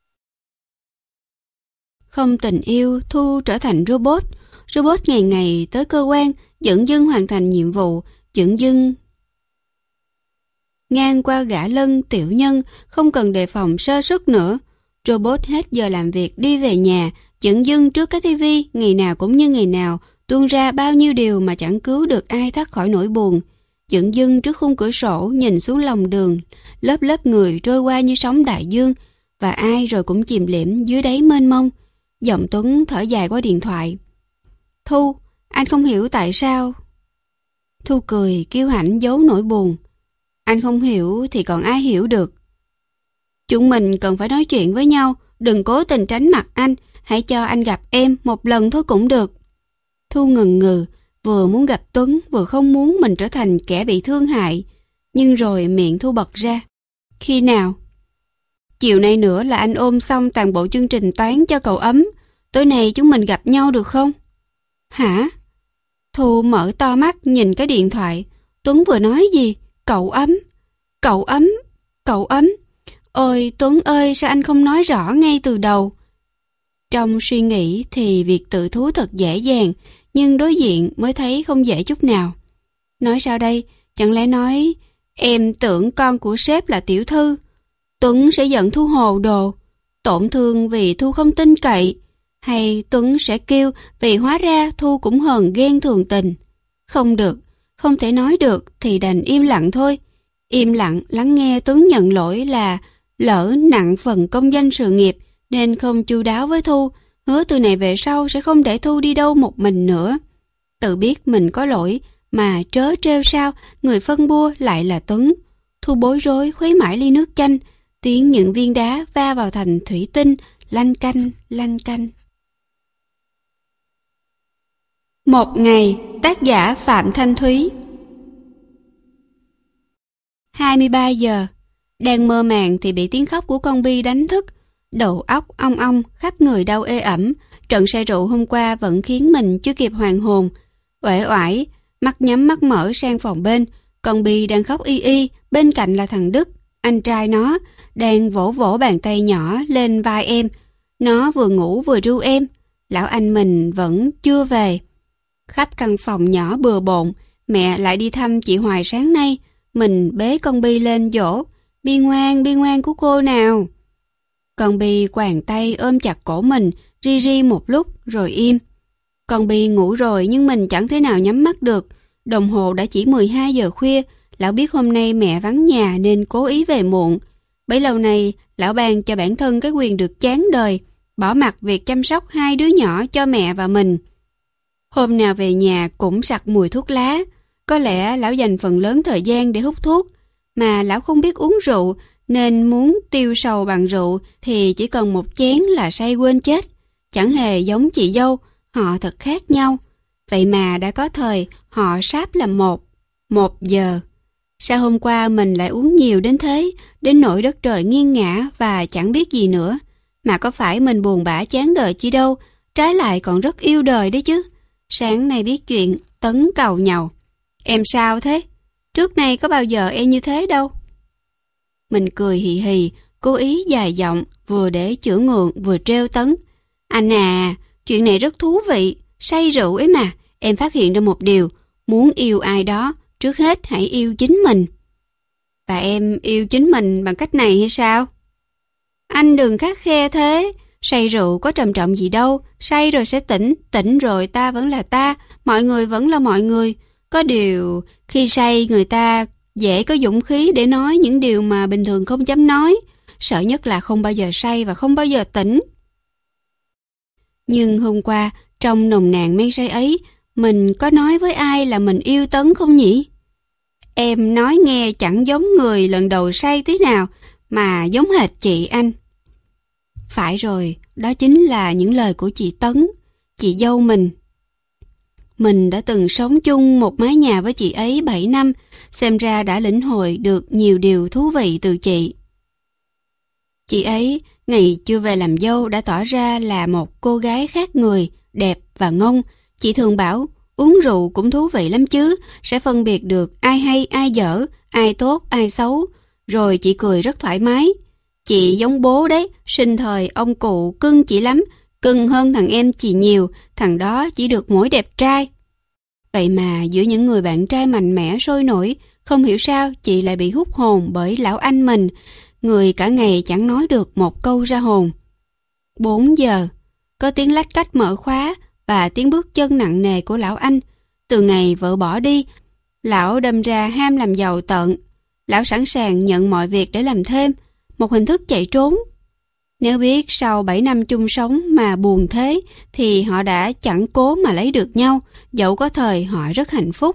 Không tình yêu, Thu trở thành robot. Robot ngày ngày tới cơ quan, dẫn dưng hoàn thành nhiệm vụ, dẫn dưng ngang qua gã lân, tiểu nhân, không cần đề phòng sơ suất nữa. Robot hết giờ làm việc đi về nhà, dẫn dưng trước cái tivi, ngày nào cũng như ngày nào, tuôn ra bao nhiêu điều mà chẳng cứu được ai thoát khỏi nỗi buồn. Dẫn dưng trước khung cửa sổ nhìn xuống lòng đường, lớp lớp người trôi qua như sóng đại dương, và ai rồi cũng chìm liễm dưới đáy mênh mông. Giọng Tuấn thở dài qua điện thoại. Thu, anh không hiểu tại sao. Thu cười, kiêu hãnh giấu nỗi buồn. Anh không hiểu thì còn ai hiểu được. Chúng mình cần phải nói chuyện với nhau, đừng cố tình tránh mặt anh, hãy cho anh gặp em một lần thôi cũng được. Thu ngần ngừ, vừa muốn gặp Tuấn vừa không muốn mình trở thành kẻ bị thương hại. Nhưng rồi miệng Thu bật ra. Khi nào? Chiều nay nữa là anh ôm xong toàn bộ chương trình toán cho cậu ấm. Tối nay chúng mình gặp nhau được không? Hả? Thu mở to mắt nhìn cái điện thoại. Tuấn vừa nói gì? Cậu ấm. Cậu ấm. Cậu ấm. Ôi Tuấn ơi, sao anh không nói rõ ngay từ đầu? Trong suy nghĩ thì việc tự thú thật dễ dàng, nhưng đối diện mới thấy không dễ chút nào. Nói sao đây? Chẳng lẽ nói em tưởng con của sếp là tiểu thư? Tuấn sẽ giận Thu hồ đồ, tổn thương vì Thu không tin cậy, hay Tuấn sẽ kêu vì hóa ra Thu cũng hờn ghen thường tình? Không được, không thể nói được thì đành im lặng thôi. Im lặng lắng nghe Tuấn nhận lỗi là lỡ nặng phần công danh sự nghiệp nên không chu đáo với Thu, hứa từ này về sau sẽ không để Thu đi đâu một mình nữa. Tự biết mình có lỗi mà trớ trêu sao người phân bua lại là Tuấn. Thu bối rối khuấy mãi ly nước chanh, tiếng những viên đá va vào thành thủy tinh, lanh canh, lanh canh. Một ngày, tác giả Phạm Thanh Thúy. hai mươi ba giờ, đang mơ màng thì bị tiếng khóc của con Bi đánh thức. Đầu óc ong ong, khắp người đau ê ẩm. Trận say rượu hôm qua vẫn khiến mình chưa kịp hoàn hồn. Uể oải, mắt nhắm mắt mở sang phòng bên. Con Bi đang khóc y y, bên cạnh là thằng Đức, anh trai nó, đang vỗ vỗ bàn tay nhỏ lên vai em. Nó vừa ngủ vừa ru em. Lão anh mình vẫn chưa về. Khắp căn phòng nhỏ bừa bộn, mẹ lại đi thăm chị Hoài sáng nay. Mình bế con Bi lên dỗ. Bi ngoan, Bi ngoan của cô nào. Con Bi quàng tay ôm chặt cổ mình, ri ri một lúc rồi im. Con Bi ngủ rồi nhưng mình chẳng thể nào nhắm mắt được. Đồng hồ đã chỉ mười hai giờ khuya. Lão biết hôm nay mẹ vắng nhà nên cố ý về muộn. Bấy lâu nay, lão ban cho bản thân cái quyền được chán đời, bỏ mặc việc chăm sóc hai đứa nhỏ cho mẹ và mình. Hôm nào về nhà cũng sặc mùi thuốc lá. Có lẽ lão dành phần lớn thời gian để hút thuốc, mà lão không biết uống rượu, nên muốn tiêu sầu bằng rượu thì chỉ cần một chén là say quên chết. Chẳng hề giống chị dâu, họ thật khác nhau. Vậy mà đã có thời họ sáp là một, một giờ. Sao hôm qua mình lại uống nhiều đến thế, đến nỗi đất trời nghiêng ngã và chẳng biết gì nữa. Mà có phải mình buồn bã chán đời chi đâu, trái lại còn rất yêu đời đấy chứ. Sáng nay biết chuyện, Tấn cầu nhàu. Em sao thế? Trước nay có bao giờ em như thế đâu. Mình cười hì hì, cố ý dài giọng, vừa để chữa ngượng vừa trêu Tấn. Anh à, chuyện này rất thú vị, say rượu ấy mà. Em phát hiện ra một điều, muốn yêu ai đó, trước hết hãy yêu chính mình. Và em yêu chính mình bằng cách này hay sao? Anh đừng khắt khe thế, say rượu có trầm trọng gì đâu, say rồi sẽ tỉnh, tỉnh rồi ta vẫn là ta, mọi người vẫn là mọi người. Có điều, khi say người ta dễ có dũng khí để nói những điều mà bình thường không dám nói, sợ nhất là không bao giờ say và không bao giờ tỉnh. Nhưng hôm qua, trong nồng nàn men say ấy, mình có nói với ai là mình yêu Tấn không nhỉ? Em nói nghe chẳng giống người lần đầu say tí nào, mà giống hệt chị anh. Phải rồi, đó chính là những lời của chị Tấn, chị dâu mình. Mình đã từng sống chung một mái nhà với chị ấy bảy năm, xem ra đã lĩnh hội được nhiều điều thú vị từ chị. Chị ấy, ngày chưa về làm dâu đã tỏ ra là một cô gái khác người, đẹp và ngông. Chị thường bảo, uống rượu cũng thú vị lắm chứ, sẽ phân biệt được ai hay ai dở, ai tốt ai xấu. Rồi chị cười rất thoải mái. Chị giống bố đấy, sinh thời ông cụ cưng chị lắm, cưng hơn thằng em chị nhiều, thằng đó chỉ được mỗi đẹp trai. Vậy mà giữa những người bạn trai mạnh mẽ sôi nổi, không hiểu sao chị lại bị hút hồn bởi lão anh mình, người cả ngày chẳng nói được một câu ra hồn. Bốn giờ, có tiếng lách cách mở khóa và tiếng bước chân nặng nề của lão anh. Từ ngày vợ bỏ đi, lão đâm ra ham làm giàu tợn. Lão sẵn sàng nhận mọi việc để làm thêm, một hình thức chạy trốn. Nếu biết sau bảy năm chung sống mà buồn thế, thì họ đã chẳng cố mà lấy được nhau, dẫu có thời họ rất hạnh phúc.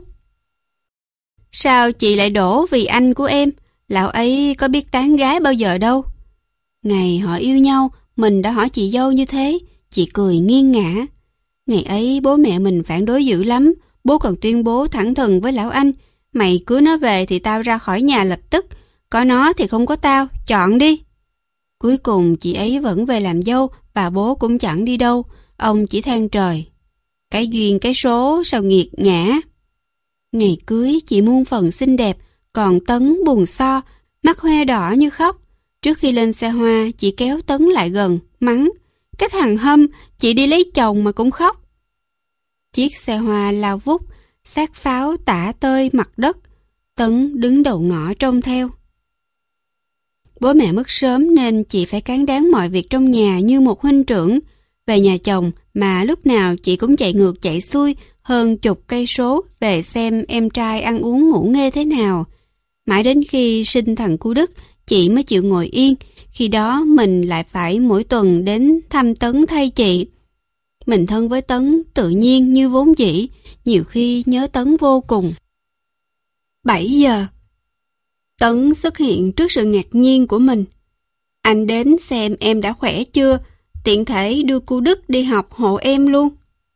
Sao chị lại đổ vì anh của em? Lão ấy có biết tán gái bao giờ đâu. Ngày họ yêu nhau, mình đã hỏi chị dâu như thế, chị cười nghiêng ngã. Ngày ấy bố mẹ mình phản đối dữ lắm, bố còn tuyên bố thẳng thừng với lão anh, mày cưới nó về thì tao ra khỏi nhà lập tức, có nó thì không có tao, chọn đi. Cuối cùng chị ấy vẫn về làm dâu và bố cũng chẳng đi đâu, ông chỉ than trời. Cái duyên cái số sao nghiệt ngã. Ngày cưới chị muôn phần xinh đẹp, còn Tấn buồn so, mắt hoe đỏ như khóc. Trước khi lên xe hoa, chị kéo Tấn lại gần, mắng. Cái thằng hâm, chị đi lấy chồng mà cũng khóc. Chiếc xe hoa lao vút, xác pháo tả tơi mặt đất. Tấn đứng đầu ngõ trông theo. Bố mẹ mất sớm nên chị phải cán đáng mọi việc trong nhà như một huynh trưởng. Về nhà chồng mà lúc nào chị cũng chạy ngược chạy xuôi hơn chục cây số về xem em trai ăn uống ngủ nghê thế nào. Mãi đến khi sinh thằng cu Đức, chị mới chịu ngồi yên. Khi đó mình lại phải mỗi tuần đến thăm Tấn thay chị. Mình thân với Tấn tự nhiên như vốn dĩ, nhiều khi nhớ Tấn vô cùng. bảy giờ. Tấn xuất hiện trước sự ngạc nhiên của mình. Anh đến xem em đã khỏe chưa, tiện thể đưa cô Đức đi học hộ em luôn.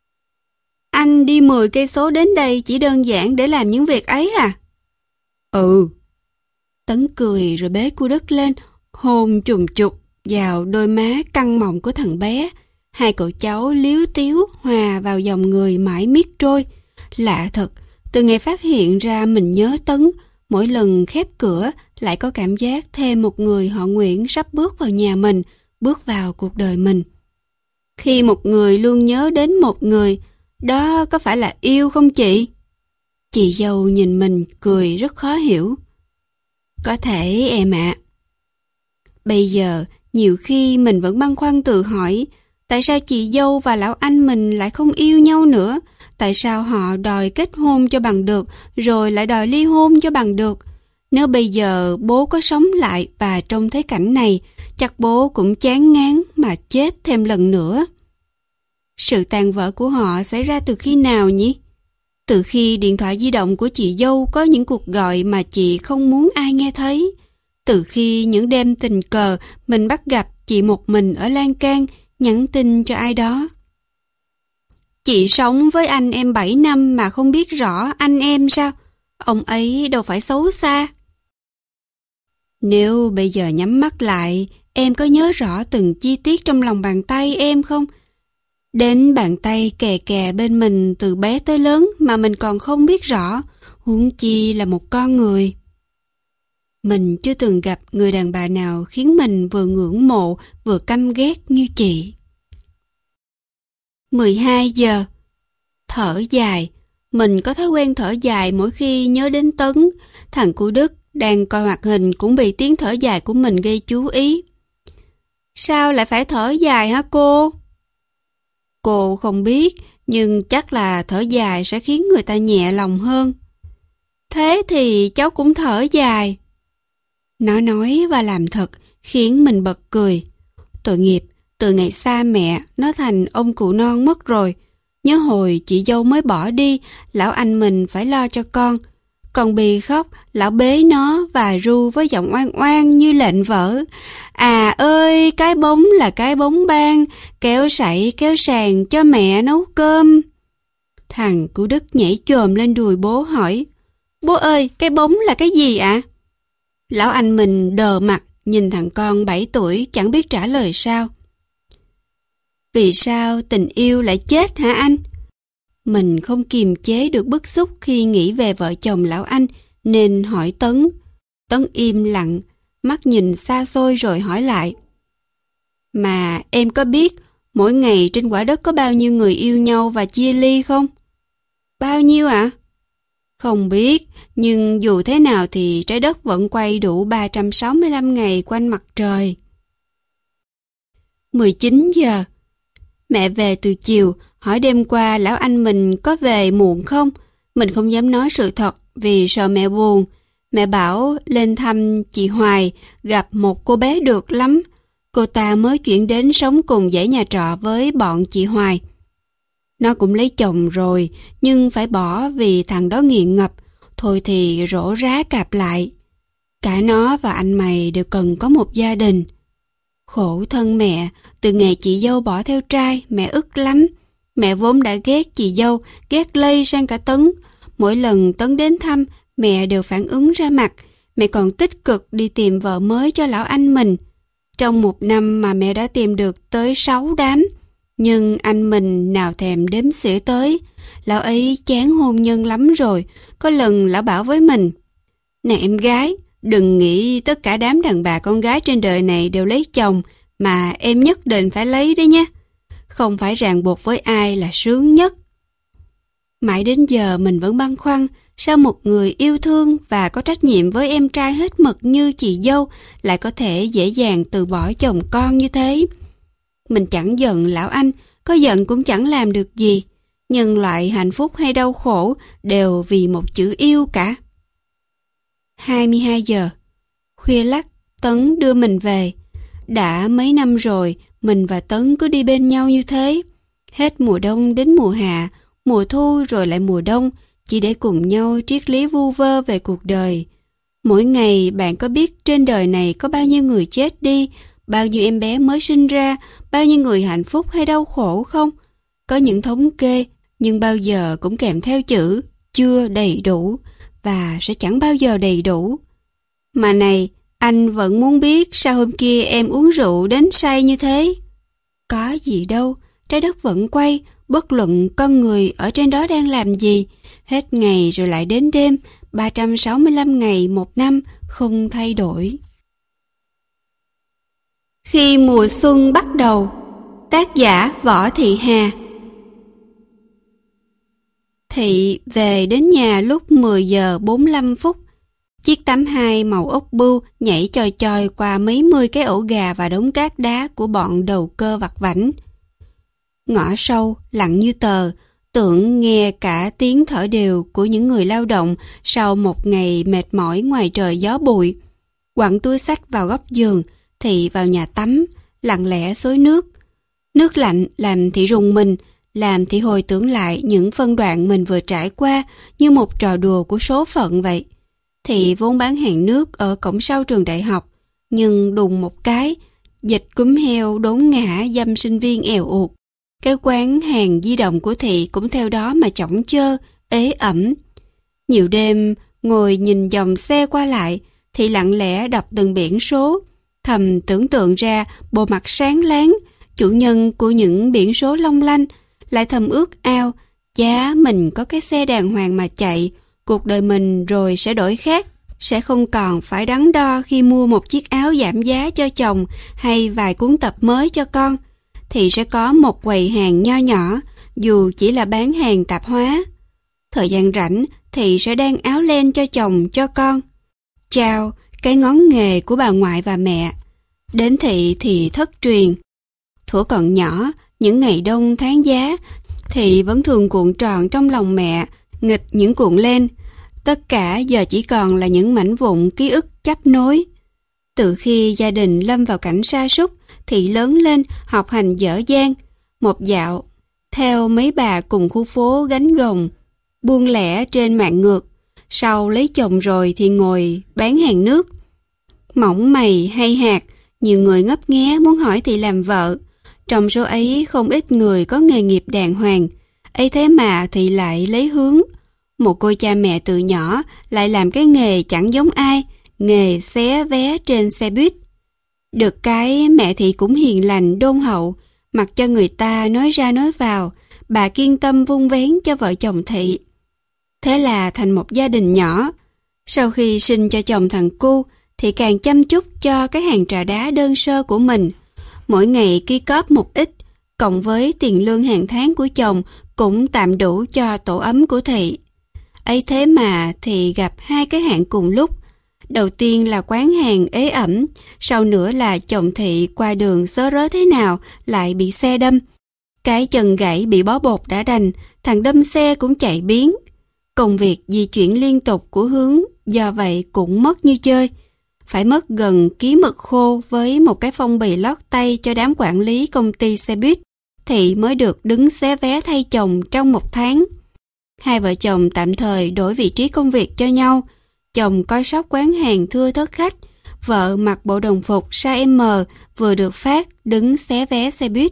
Anh đi mười cây số đến đây chỉ đơn giản để làm những việc ấy à? Ừ. Tấn cười rồi bế cô Đức lên, hôn trùng trục vào đôi má căng mọng của thằng bé. Hai cậu cháu líu tíu hòa vào dòng người mãi miết trôi. Lạ thật, từ ngày phát hiện ra mình nhớ Tấn, mỗi lần khép cửa lại có cảm giác thêm một người họ Nguyễn sắp bước vào nhà mình, bước vào cuộc đời mình. Khi một người luôn nhớ đến một người, đó có phải là yêu không chị? Chị dâu nhìn mình cười rất khó hiểu. Có thể em ạ. À. Bây giờ, nhiều khi mình vẫn băn khoăn tự hỏi, tại sao chị dâu và lão anh mình lại không yêu nhau nữa? Tại sao họ đòi kết hôn cho bằng được, rồi lại đòi ly hôn cho bằng được? Nếu bây giờ bố có sống lại và trông thấy cảnh này, chắc bố cũng chán ngán mà chết thêm lần nữa. Sự tan vỡ của họ xảy ra từ khi nào nhỉ? Từ khi điện thoại di động của chị dâu có những cuộc gọi mà chị không muốn ai nghe thấy. Từ khi những đêm tình cờ mình bắt gặp chị một mình ở lan can, nhắn tin cho ai đó. Chị sống với anh em bảy năm mà không biết rõ anh em sao? Ông ấy đâu phải xấu xa. Nếu bây giờ nhắm mắt lại, em có nhớ rõ từng chi tiết trong lòng bàn tay em không? Đến bàn tay kè kè bên mình từ bé tới lớn mà mình còn không biết rõ, huống chi là một con người. Mình chưa từng gặp người đàn bà nào khiến mình vừa ngưỡng mộ vừa căm ghét như chị. mười hai giờ. Thở dài. Mình có thói quen thở dài mỗi khi nhớ đến Tấn. Thằng cu Đức đang coi hoạt hình cũng bị tiếng thở dài của mình gây chú ý. Sao lại phải thở dài hả cô? Cô không biết, nhưng chắc là thở dài sẽ khiến người ta nhẹ lòng hơn. Thế thì cháu cũng thở dài. Nó nói và làm thật khiến mình bật cười. Tội nghiệp, từ ngày xa mẹ, nó thành ông cụ non mất rồi. Nhớ hồi chị dâu mới bỏ đi, lão anh mình phải lo cho con. Con Bi khóc, lão bế nó và ru với giọng oan oan như lệnh vỡ. À ơi, cái bóng là cái bóng ban, kéo sảy kéo sàn cho mẹ nấu cơm. Thằng của Đức nhảy chồm lên đùi bố hỏi, bố ơi, cái bóng là cái gì ạ? À? Lão anh mình đờ mặt, nhìn thằng con bảy tuổi chẳng biết trả lời sao. Vì sao tình yêu lại chết hả anh? Mình không kiềm chế được bức xúc khi nghĩ về vợ chồng lão anh, nên hỏi Tấn. Tấn im lặng, mắt nhìn xa xôi rồi hỏi lại. Mà em có biết mỗi ngày trên quả đất có bao nhiêu người yêu nhau và chia ly không? Bao nhiêu ạ? À? Không biết, nhưng dù thế nào thì trái đất vẫn quay đủ ba trăm sáu mươi lăm ngày quanh mặt trời. mười chín giờ. Mẹ về từ chiều, hỏi đêm qua lão anh mình có về muộn không? Mình không dám nói sự thật vì sợ mẹ buồn. Mẹ bảo lên thăm chị Hoài, gặp một cô bé được lắm. Cô ta mới chuyển đến sống cùng dãy nhà trọ với bọn chị Hoài. Nó cũng lấy chồng rồi, nhưng phải bỏ vì thằng đó nghiện ngập. Thôi thì rổ rá cạp lại. Cả nó và anh mày đều cần có một gia đình. Khổ thân mẹ, từ ngày chị dâu bỏ theo trai, mẹ ức lắm. Mẹ vốn đã ghét chị dâu, ghét lây sang cả Tấn. Mỗi lần Tấn đến thăm, mẹ đều phản ứng ra mặt. Mẹ còn tích cực đi tìm vợ mới cho lão anh mình. Trong một năm mà mẹ đã tìm được tới sáu đám. Nhưng anh mình nào thèm đếm xỉa tới. Lão ấy chán hôn nhân lắm rồi. Có lần lão bảo với mình, nè em gái, đừng nghĩ tất cả đám đàn bà con gái trên đời này đều lấy chồng, mà em nhất định phải lấy đấy nhé. Không phải ràng buộc với ai là sướng nhất. Mãi đến giờ mình vẫn băn khoăn, sao một người yêu thương và có trách nhiệm với em trai hết mực như chị dâu lại có thể dễ dàng từ bỏ chồng con như thế. Mình chẳng giận lão anh, có giận cũng chẳng làm được gì. Nhân loại hạnh phúc hay đau khổ đều vì một chữ yêu cả. hai mươi hai giờ. Khuya lắc, Tấn đưa mình về. Đã mấy năm rồi, mình và Tấn cứ đi bên nhau như thế. Hết mùa đông đến mùa hạ, mùa thu rồi lại mùa đông, chỉ để cùng nhau triết lý vu vơ về cuộc đời. Mỗi ngày bạn có biết trên đời này có bao nhiêu người chết đi, bao nhiêu em bé mới sinh ra, bao nhiêu người hạnh phúc hay đau khổ không? Có những thống kê, nhưng bao giờ cũng kèm theo chữ chưa đầy đủ, và sẽ chẳng bao giờ đầy đủ. Mà này, anh vẫn muốn biết sao hôm kia em uống rượu đến say như thế. Có gì đâu, trái đất vẫn quay, bất luận con người ở trên đó đang làm gì. Hết ngày rồi lại đến đêm, ba trăm sáu mươi lăm ngày một năm không thay đổi. Khi mùa xuân bắt đầu. Tác giả Võ Thị Hà. Thị về đến nhà lúc mười giờ bốn mươi lăm phút. Chiếc tám hai màu ốc bươu nhảy choi choi qua mấy mươi cái ổ gà và đống cát đá của bọn đầu cơ vặt vãnh. Ngõ sâu, lặng như tờ, tưởng nghe cả tiếng thở đều của những người lao động sau một ngày mệt mỏi ngoài trời gió bụi. Quẳng túi xách vào góc giường, Thị vào nhà tắm, lặng lẽ xối nước. Nước lạnh làm Thị rùng mình, làm Thị hồi tưởng lại những phân đoạn mình vừa trải qua như một trò đùa của số phận vậy. Thị vốn bán hàng nước ở cổng sau trường đại học, nhưng đùng một cái, dịch cúm heo đốn ngã dăm sinh viên èo uột. Cái quán hàng di động của Thị cũng theo đó mà chỏng chơ, ế ẩm. Nhiều đêm, ngồi nhìn dòng xe qua lại, Thị lặng lẽ đọc từng biển số, thầm tưởng tượng ra bộ mặt sáng láng, chủ nhân của những biển số long lanh, lại thầm ước ao, giá mình có cái xe đàng hoàng mà chạy, cuộc đời mình rồi sẽ đổi khác, sẽ không còn phải đắn đo khi mua một chiếc áo giảm giá cho chồng hay vài cuốn tập mới cho con, thì sẽ có một quầy hàng nho nhỏ, dù chỉ là bán hàng tạp hóa. Thời gian rảnh thì sẽ đan áo len cho chồng cho con. Chao, cái ngón nghề của bà ngoại và mẹ. Đến Thị thì thất truyền. Thuở còn nhỏ, những ngày đông tháng giá, Thị vẫn thường cuộn tròn trong lòng mẹ, nghịch những cuộn len. Tất cả giờ chỉ còn là những mảnh vụn ký ức chấp nối. Từ khi gia đình lâm vào cảnh sa sút, Thị lớn lên học hành dở dang, một dạo, theo mấy bà cùng khu phố gánh gồng, buôn lẻ trên mạng ngược. sau lấy chồng rồi thì ngồi bán hàng nước. Mỏng mày hay hạt, nhiều người ngấp nghé muốn hỏi Thị làm vợ. Trong số ấy không ít người có nghề nghiệp đàng hoàng, ấy thế mà Thị lại lấy hướng. Một cô cha mẹ từ nhỏ lại làm cái nghề chẳng giống ai, nghề xé vé trên xe buýt. Được cái mẹ Thị cũng hiền lành đôn hậu, mặc cho người ta nói ra nói vào, bà kiên tâm vun vén cho vợ chồng Thị. Thế là thành một gia đình nhỏ. Sau khi sinh cho chồng thằng cu, Thị càng chăm chút cho cái hàng trà đá đơn sơ của mình. Mỗi ngày ki cóp một ít, cộng với tiền lương hàng tháng của chồng cũng tạm đủ cho tổ ấm của Thị. Ấy thế mà Thị gặp hai cái hạn cùng lúc. Đầu tiên là quán hàng ế ẩm, sau nữa là chồng Thị qua đường xớ rớ thế nào lại bị xe đâm. Cái chân gãy bị bó bột đã đành, thằng đâm xe cũng chạy biến. Công việc di chuyển liên tục của Hướng do vậy cũng mất như chơi. Phải mất gần ký mực khô với một cái phong bì lót tay cho đám quản lý công ty xe buýt, Thị mới được đứng xé vé thay chồng trong một tháng. Hai vợ chồng tạm thời đổi vị trí công việc cho nhau. Chồng coi sóc quán hàng thưa thớt khách, vợ mặc bộ đồng phục size M vừa được phát đứng xé vé xe buýt.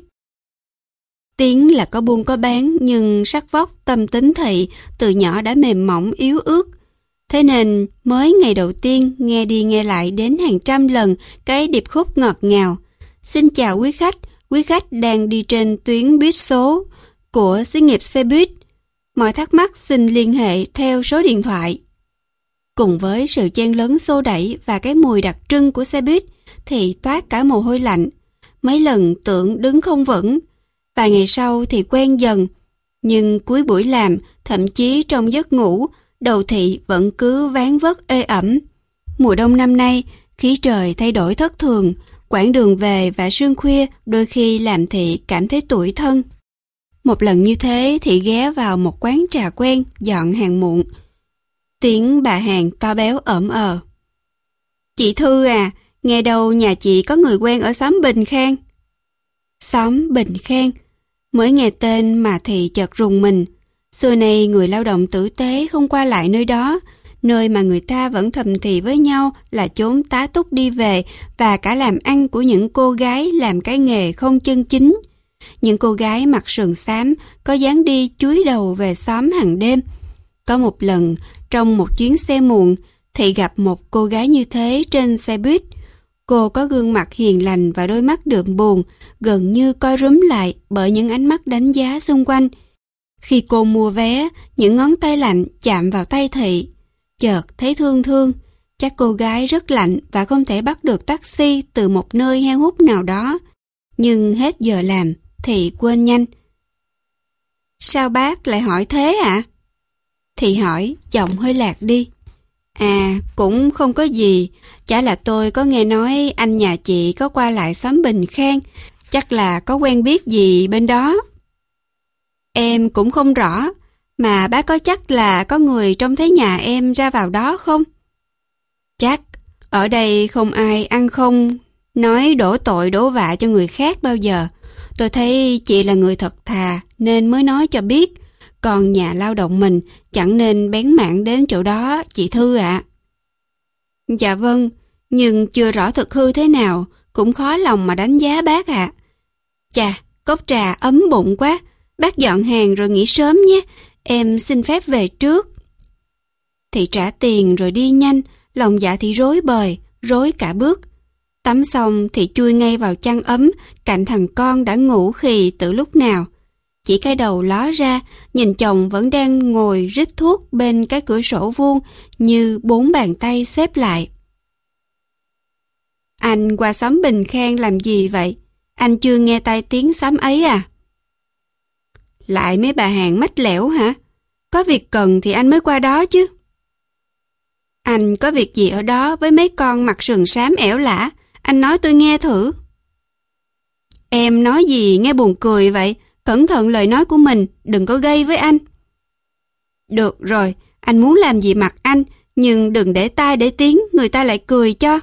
Tiếng là có buôn có bán, nhưng sắc vóc tâm tính Thị từ nhỏ đã mềm mỏng yếu ớt. Thế nên mới ngày đầu tiên nghe đi nghe lại đến hàng trăm lần cái điệp khúc ngọt ngào. Xin chào quý khách, quý khách đang đi trên tuyến buýt số của xí nghiệp xe buýt. Mọi thắc mắc xin liên hệ theo số điện thoại. Cùng với sự chen lấn xô đẩy và cái mùi đặc trưng của xe buýt thì toát cả mồ hôi lạnh. Mấy lần tưởng đứng không vững. Vài ngày sau thì quen dần. Nhưng cuối buổi làm, thậm chí trong giấc ngủ, đầu Thị vẫn cứ ván vất ê ẩm. Mùa đông năm nay, khí trời thay đổi thất thường. Quãng đường về và sương khuya đôi khi làm Thị cảm thấy tủi thân. Một lần như thế Thị ghé vào một quán trà quen dọn hàng muộn. Tiếng bà hàng to béo ởm ờ. Chị Thư à, nghe đâu nhà chị có người quen ở xóm Bình Khang. Xóm Bình Khang, mới nghe tên mà Thị chợt rùng mình. Xưa nay người lao động tử tế không qua lại nơi đó, nơi mà người ta vẫn thầm thì với nhau là chốn tá túc đi về và cả làm ăn của những cô gái làm cái nghề không chân chính. Những cô gái mặc sườn xám có dáng đi chúi đầu về xóm hàng đêm. Có một lần, trong một chuyến xe muộn, Thị gặp một cô gái như thế trên xe buýt. Cô có gương mặt hiền lành và đôi mắt đượm buồn, gần như co rúm lại bởi những ánh mắt đánh giá xung quanh. Khi cô mua vé, những ngón tay lạnh chạm vào tay Thị. Chợt thấy thương thương, chắc cô gái rất lạnh và không thể bắt được taxi từ một nơi heo hút nào đó. Nhưng hết giờ làm, Thị quên nhanh. Sao bác lại hỏi thế ạ? À? Thị hỏi, giọng hơi lạc đi. À, cũng không có gì. Chả là tôi có nghe nói anh nhà chị có qua lại xóm Bình Khang. Chắc là có quen biết gì bên đó. Em cũng không rõ. Mà bác có chắc là có người trông thấy nhà em ra vào đó không? Chắc. Ở đây không ai ăn không nói đổ tội đổ vạ cho người khác bao giờ. Tôi thấy chị là người thật thà nên mới nói cho biết. Còn nhà lao động mình chẳng nên bén mảng đến chỗ đó, chị Thư ạ. À. Dạ vâng, nhưng chưa rõ thực hư thế nào, cũng khó lòng mà đánh giá bác ạ. À. Chà, cốc trà ấm bụng quá, bác dọn hàng rồi nghỉ sớm nhé, em xin phép về trước. Thị trả tiền rồi đi nhanh, lòng dạ thì rối bời, rối cả bước. Tắm xong thì chui ngay vào chăn ấm, cạnh thằng con đã ngủ khì từ lúc nào. Chỉ cái đầu ló ra, nhìn chồng vẫn đang ngồi rít thuốc bên cái cửa sổ vuông như bốn bàn tay xếp lại. Anh qua xóm Bình Khang làm gì vậy? Anh chưa nghe tai tiếng xóm ấy à? Lại mấy bà hàng mách lẻo hả? Có việc cần thì anh mới qua đó chứ. Anh có việc gì ở đó với mấy con mặt sườn xám ẻo lả? Anh nói tôi nghe thử. Em nói gì nghe buồn cười vậy? Cẩn thận lời nói của mình, đừng có gây với anh. Được rồi, anh muốn làm gì mặc anh, nhưng đừng để tai để tiếng, người ta lại cười cho.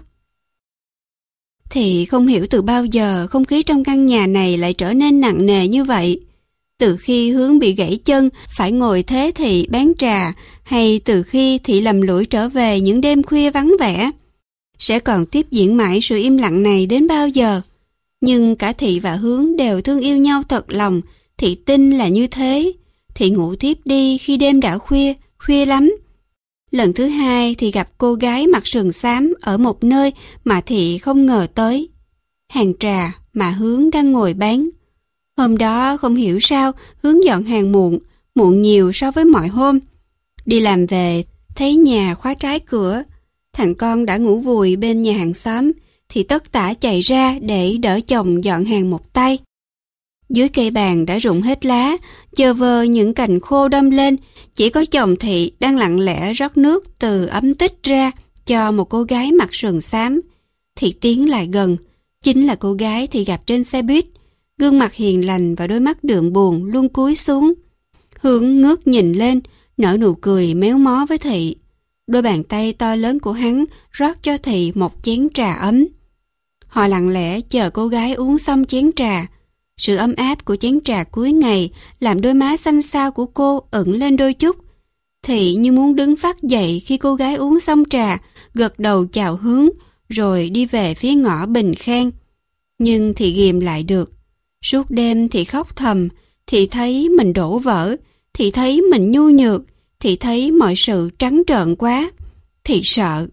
Thì không hiểu từ bao giờ không khí trong căn nhà này lại trở nên nặng nề như vậy. Từ khi Hướng bị gãy chân, phải ngồi thế Thị bán trà, hay từ khi Thị lầm lũi trở về những đêm khuya vắng vẻ. Sẽ còn tiếp diễn mãi sự im lặng này đến bao giờ? Nhưng cả Thị và Hướng đều thương yêu nhau thật lòng, Thị tin là như thế. Thị ngủ thiếp đi khi đêm đã khuya, khuya lắm. Lần thứ hai thì gặp cô gái mặc sườn xám ở một nơi mà Thị không ngờ tới. Hàng trà mà Hướng đang ngồi bán. Hôm đó không hiểu sao Hướng dọn hàng muộn, muộn nhiều so với mọi hôm. Đi làm về, thấy nhà khóa trái cửa. Thằng con đã ngủ vùi bên nhà hàng xóm, thì tất tả chạy ra để đỡ chồng dọn hàng một tay. Dưới cây bàn đã rụng hết lá, chơ vơ những cành khô đâm lên, chỉ có chồng Thị đang lặng lẽ rót nước từ ấm tích ra cho một cô gái mặc sườn xám. Thị tiến lại gần, chính là cô gái Thị gặp trên xe buýt, gương mặt hiền lành và đôi mắt đượm buồn luôn cúi xuống. Hướng ngước nhìn lên, nở nụ cười méo mó với Thị. Đôi bàn tay to lớn của hắn rót cho Thị một chén trà ấm. Họ lặng lẽ chờ cô gái uống xong chén trà. Sự ấm áp của chén trà cuối ngày làm đôi má xanh xao của cô ửng lên đôi chút. Thị như muốn đứng phắt dậy khi cô gái uống xong trà, gật đầu chào Hướng, rồi đi về phía ngõ Bình Khang. Nhưng Thị ghìm lại được. Suốt đêm Thị khóc thầm, Thị thấy mình đổ vỡ, Thị thấy mình nhu nhược, Thị thấy mọi sự trắng trợn quá. Thị sợ.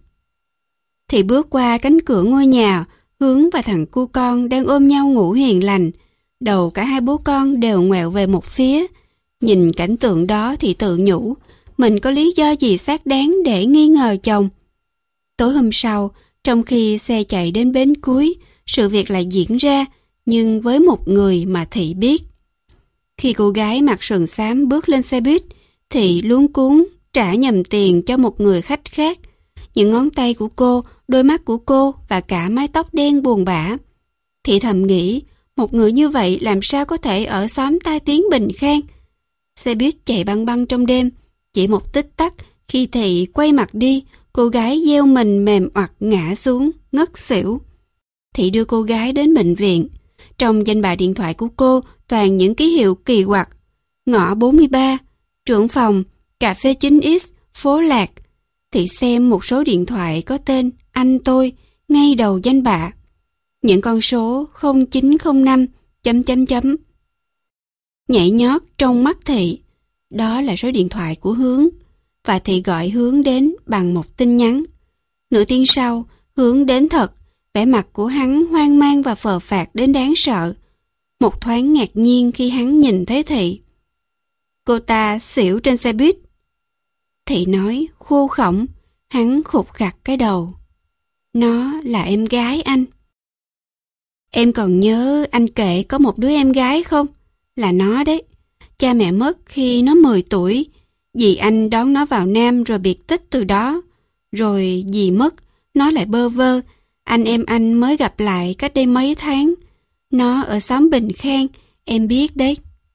Thị bước qua cánh cửa ngôi nhà, Hướng và thằng cu con đang ôm nhau ngủ hiền lành. Đầu cả hai bố con đều ngoẹo về một phía. Nhìn cảnh tượng đó thì tự nhủ, mình có lý do gì xác đáng để nghi ngờ chồng. Tối hôm sau, trong khi xe chạy đến bến cuối, sự việc lại diễn ra, nhưng với một người mà Thị biết. Khi cô gái mặc sườn xám bước lên xe buýt, Thị luống cuống trả nhầm tiền cho một người khách khác. Những ngón tay của cô, đôi mắt của cô và cả mái tóc đen buồn bã. Thị thầm nghĩ, một người như vậy làm sao có thể ở xóm tai tiếng Bình Khang. Xe buýt chạy băng băng trong đêm, chỉ một tích tắc khi Thị quay mặt đi, cô gái gieo mình mềm oặt ngã xuống, ngất xỉu. Thị đưa cô gái đến bệnh viện. Trong danh bạ điện thoại của cô toàn những ký hiệu kỳ quặc. Ngõ bốn mươi ba, trưởng phòng, cà phê chín X, phố Lạc. Thị xem một số điện thoại có tên anh tôi ngay đầu danh bạ. Những con số không chín không năm chấm chấm chấm nhảy nhót trong mắt Thị. Đó là số điện thoại của Hướng, và Thị gọi Hướng đến bằng một tin nhắn. Nửa tiếng sau, Hướng đến thật, vẻ mặt của hắn hoang mang và phờ phạc đến đáng sợ. Một thoáng ngạc nhiên khi hắn nhìn thấy Thị. Cô ta xỉu trên xe buýt. Thị nói khô khổng, hắn khục khặc cái đầu. Nó là em gái anh. Em còn nhớ anh kể có một đứa em gái không? Là nó đấy. Cha mẹ mất khi nó mười tuổi. Dì anh đón nó vào Nam rồi biệt tích từ đó. Rồi dì mất, nó lại bơ vơ. Anh em anh mới gặp lại cách đây mấy tháng. Nó ở xóm Bình Khang, em biết đấy.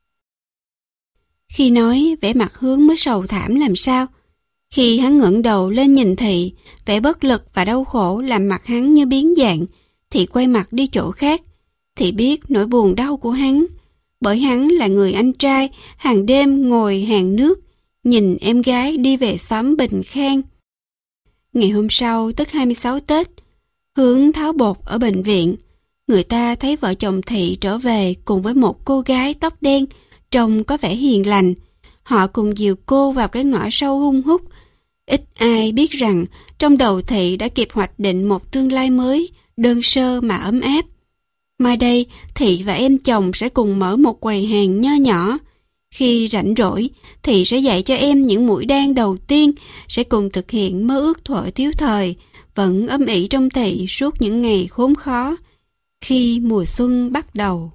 Khi nói, vẻ mặt Hướng mới sầu thảm làm sao. Khi hắn ngẩng đầu lên nhìn Thị, vẻ bất lực và đau khổ làm mặt hắn như biến dạng. Thị quay mặt đi chỗ khác. Thị biết nỗi buồn đau của hắn, bởi hắn là người anh trai hàng đêm ngồi hàng nước nhìn em gái đi về xóm Bình Khang. Ngày hôm sau, tức hai mươi sáu Tết, Hướng tháo bột ở bệnh viện. Người ta thấy vợ chồng Thị trở về cùng với một cô gái tóc đen, trông có vẻ hiền lành. Họ cùng dìu cô vào cái ngõ sâu hun hút. Ít ai biết rằng trong đầu Thị đã kịp hoạch định một tương lai mới, đơn sơ mà ấm áp. Mai đây, Thị và em chồng sẽ cùng mở một quầy hàng nho nhỏ. Khi rảnh rỗi, Thị sẽ dạy cho em những mũi đan đầu tiên, sẽ cùng thực hiện mơ ước thuở thiếu thời, vẫn âm ỉ trong Thị suốt những ngày khốn khó, khi mùa xuân bắt đầu.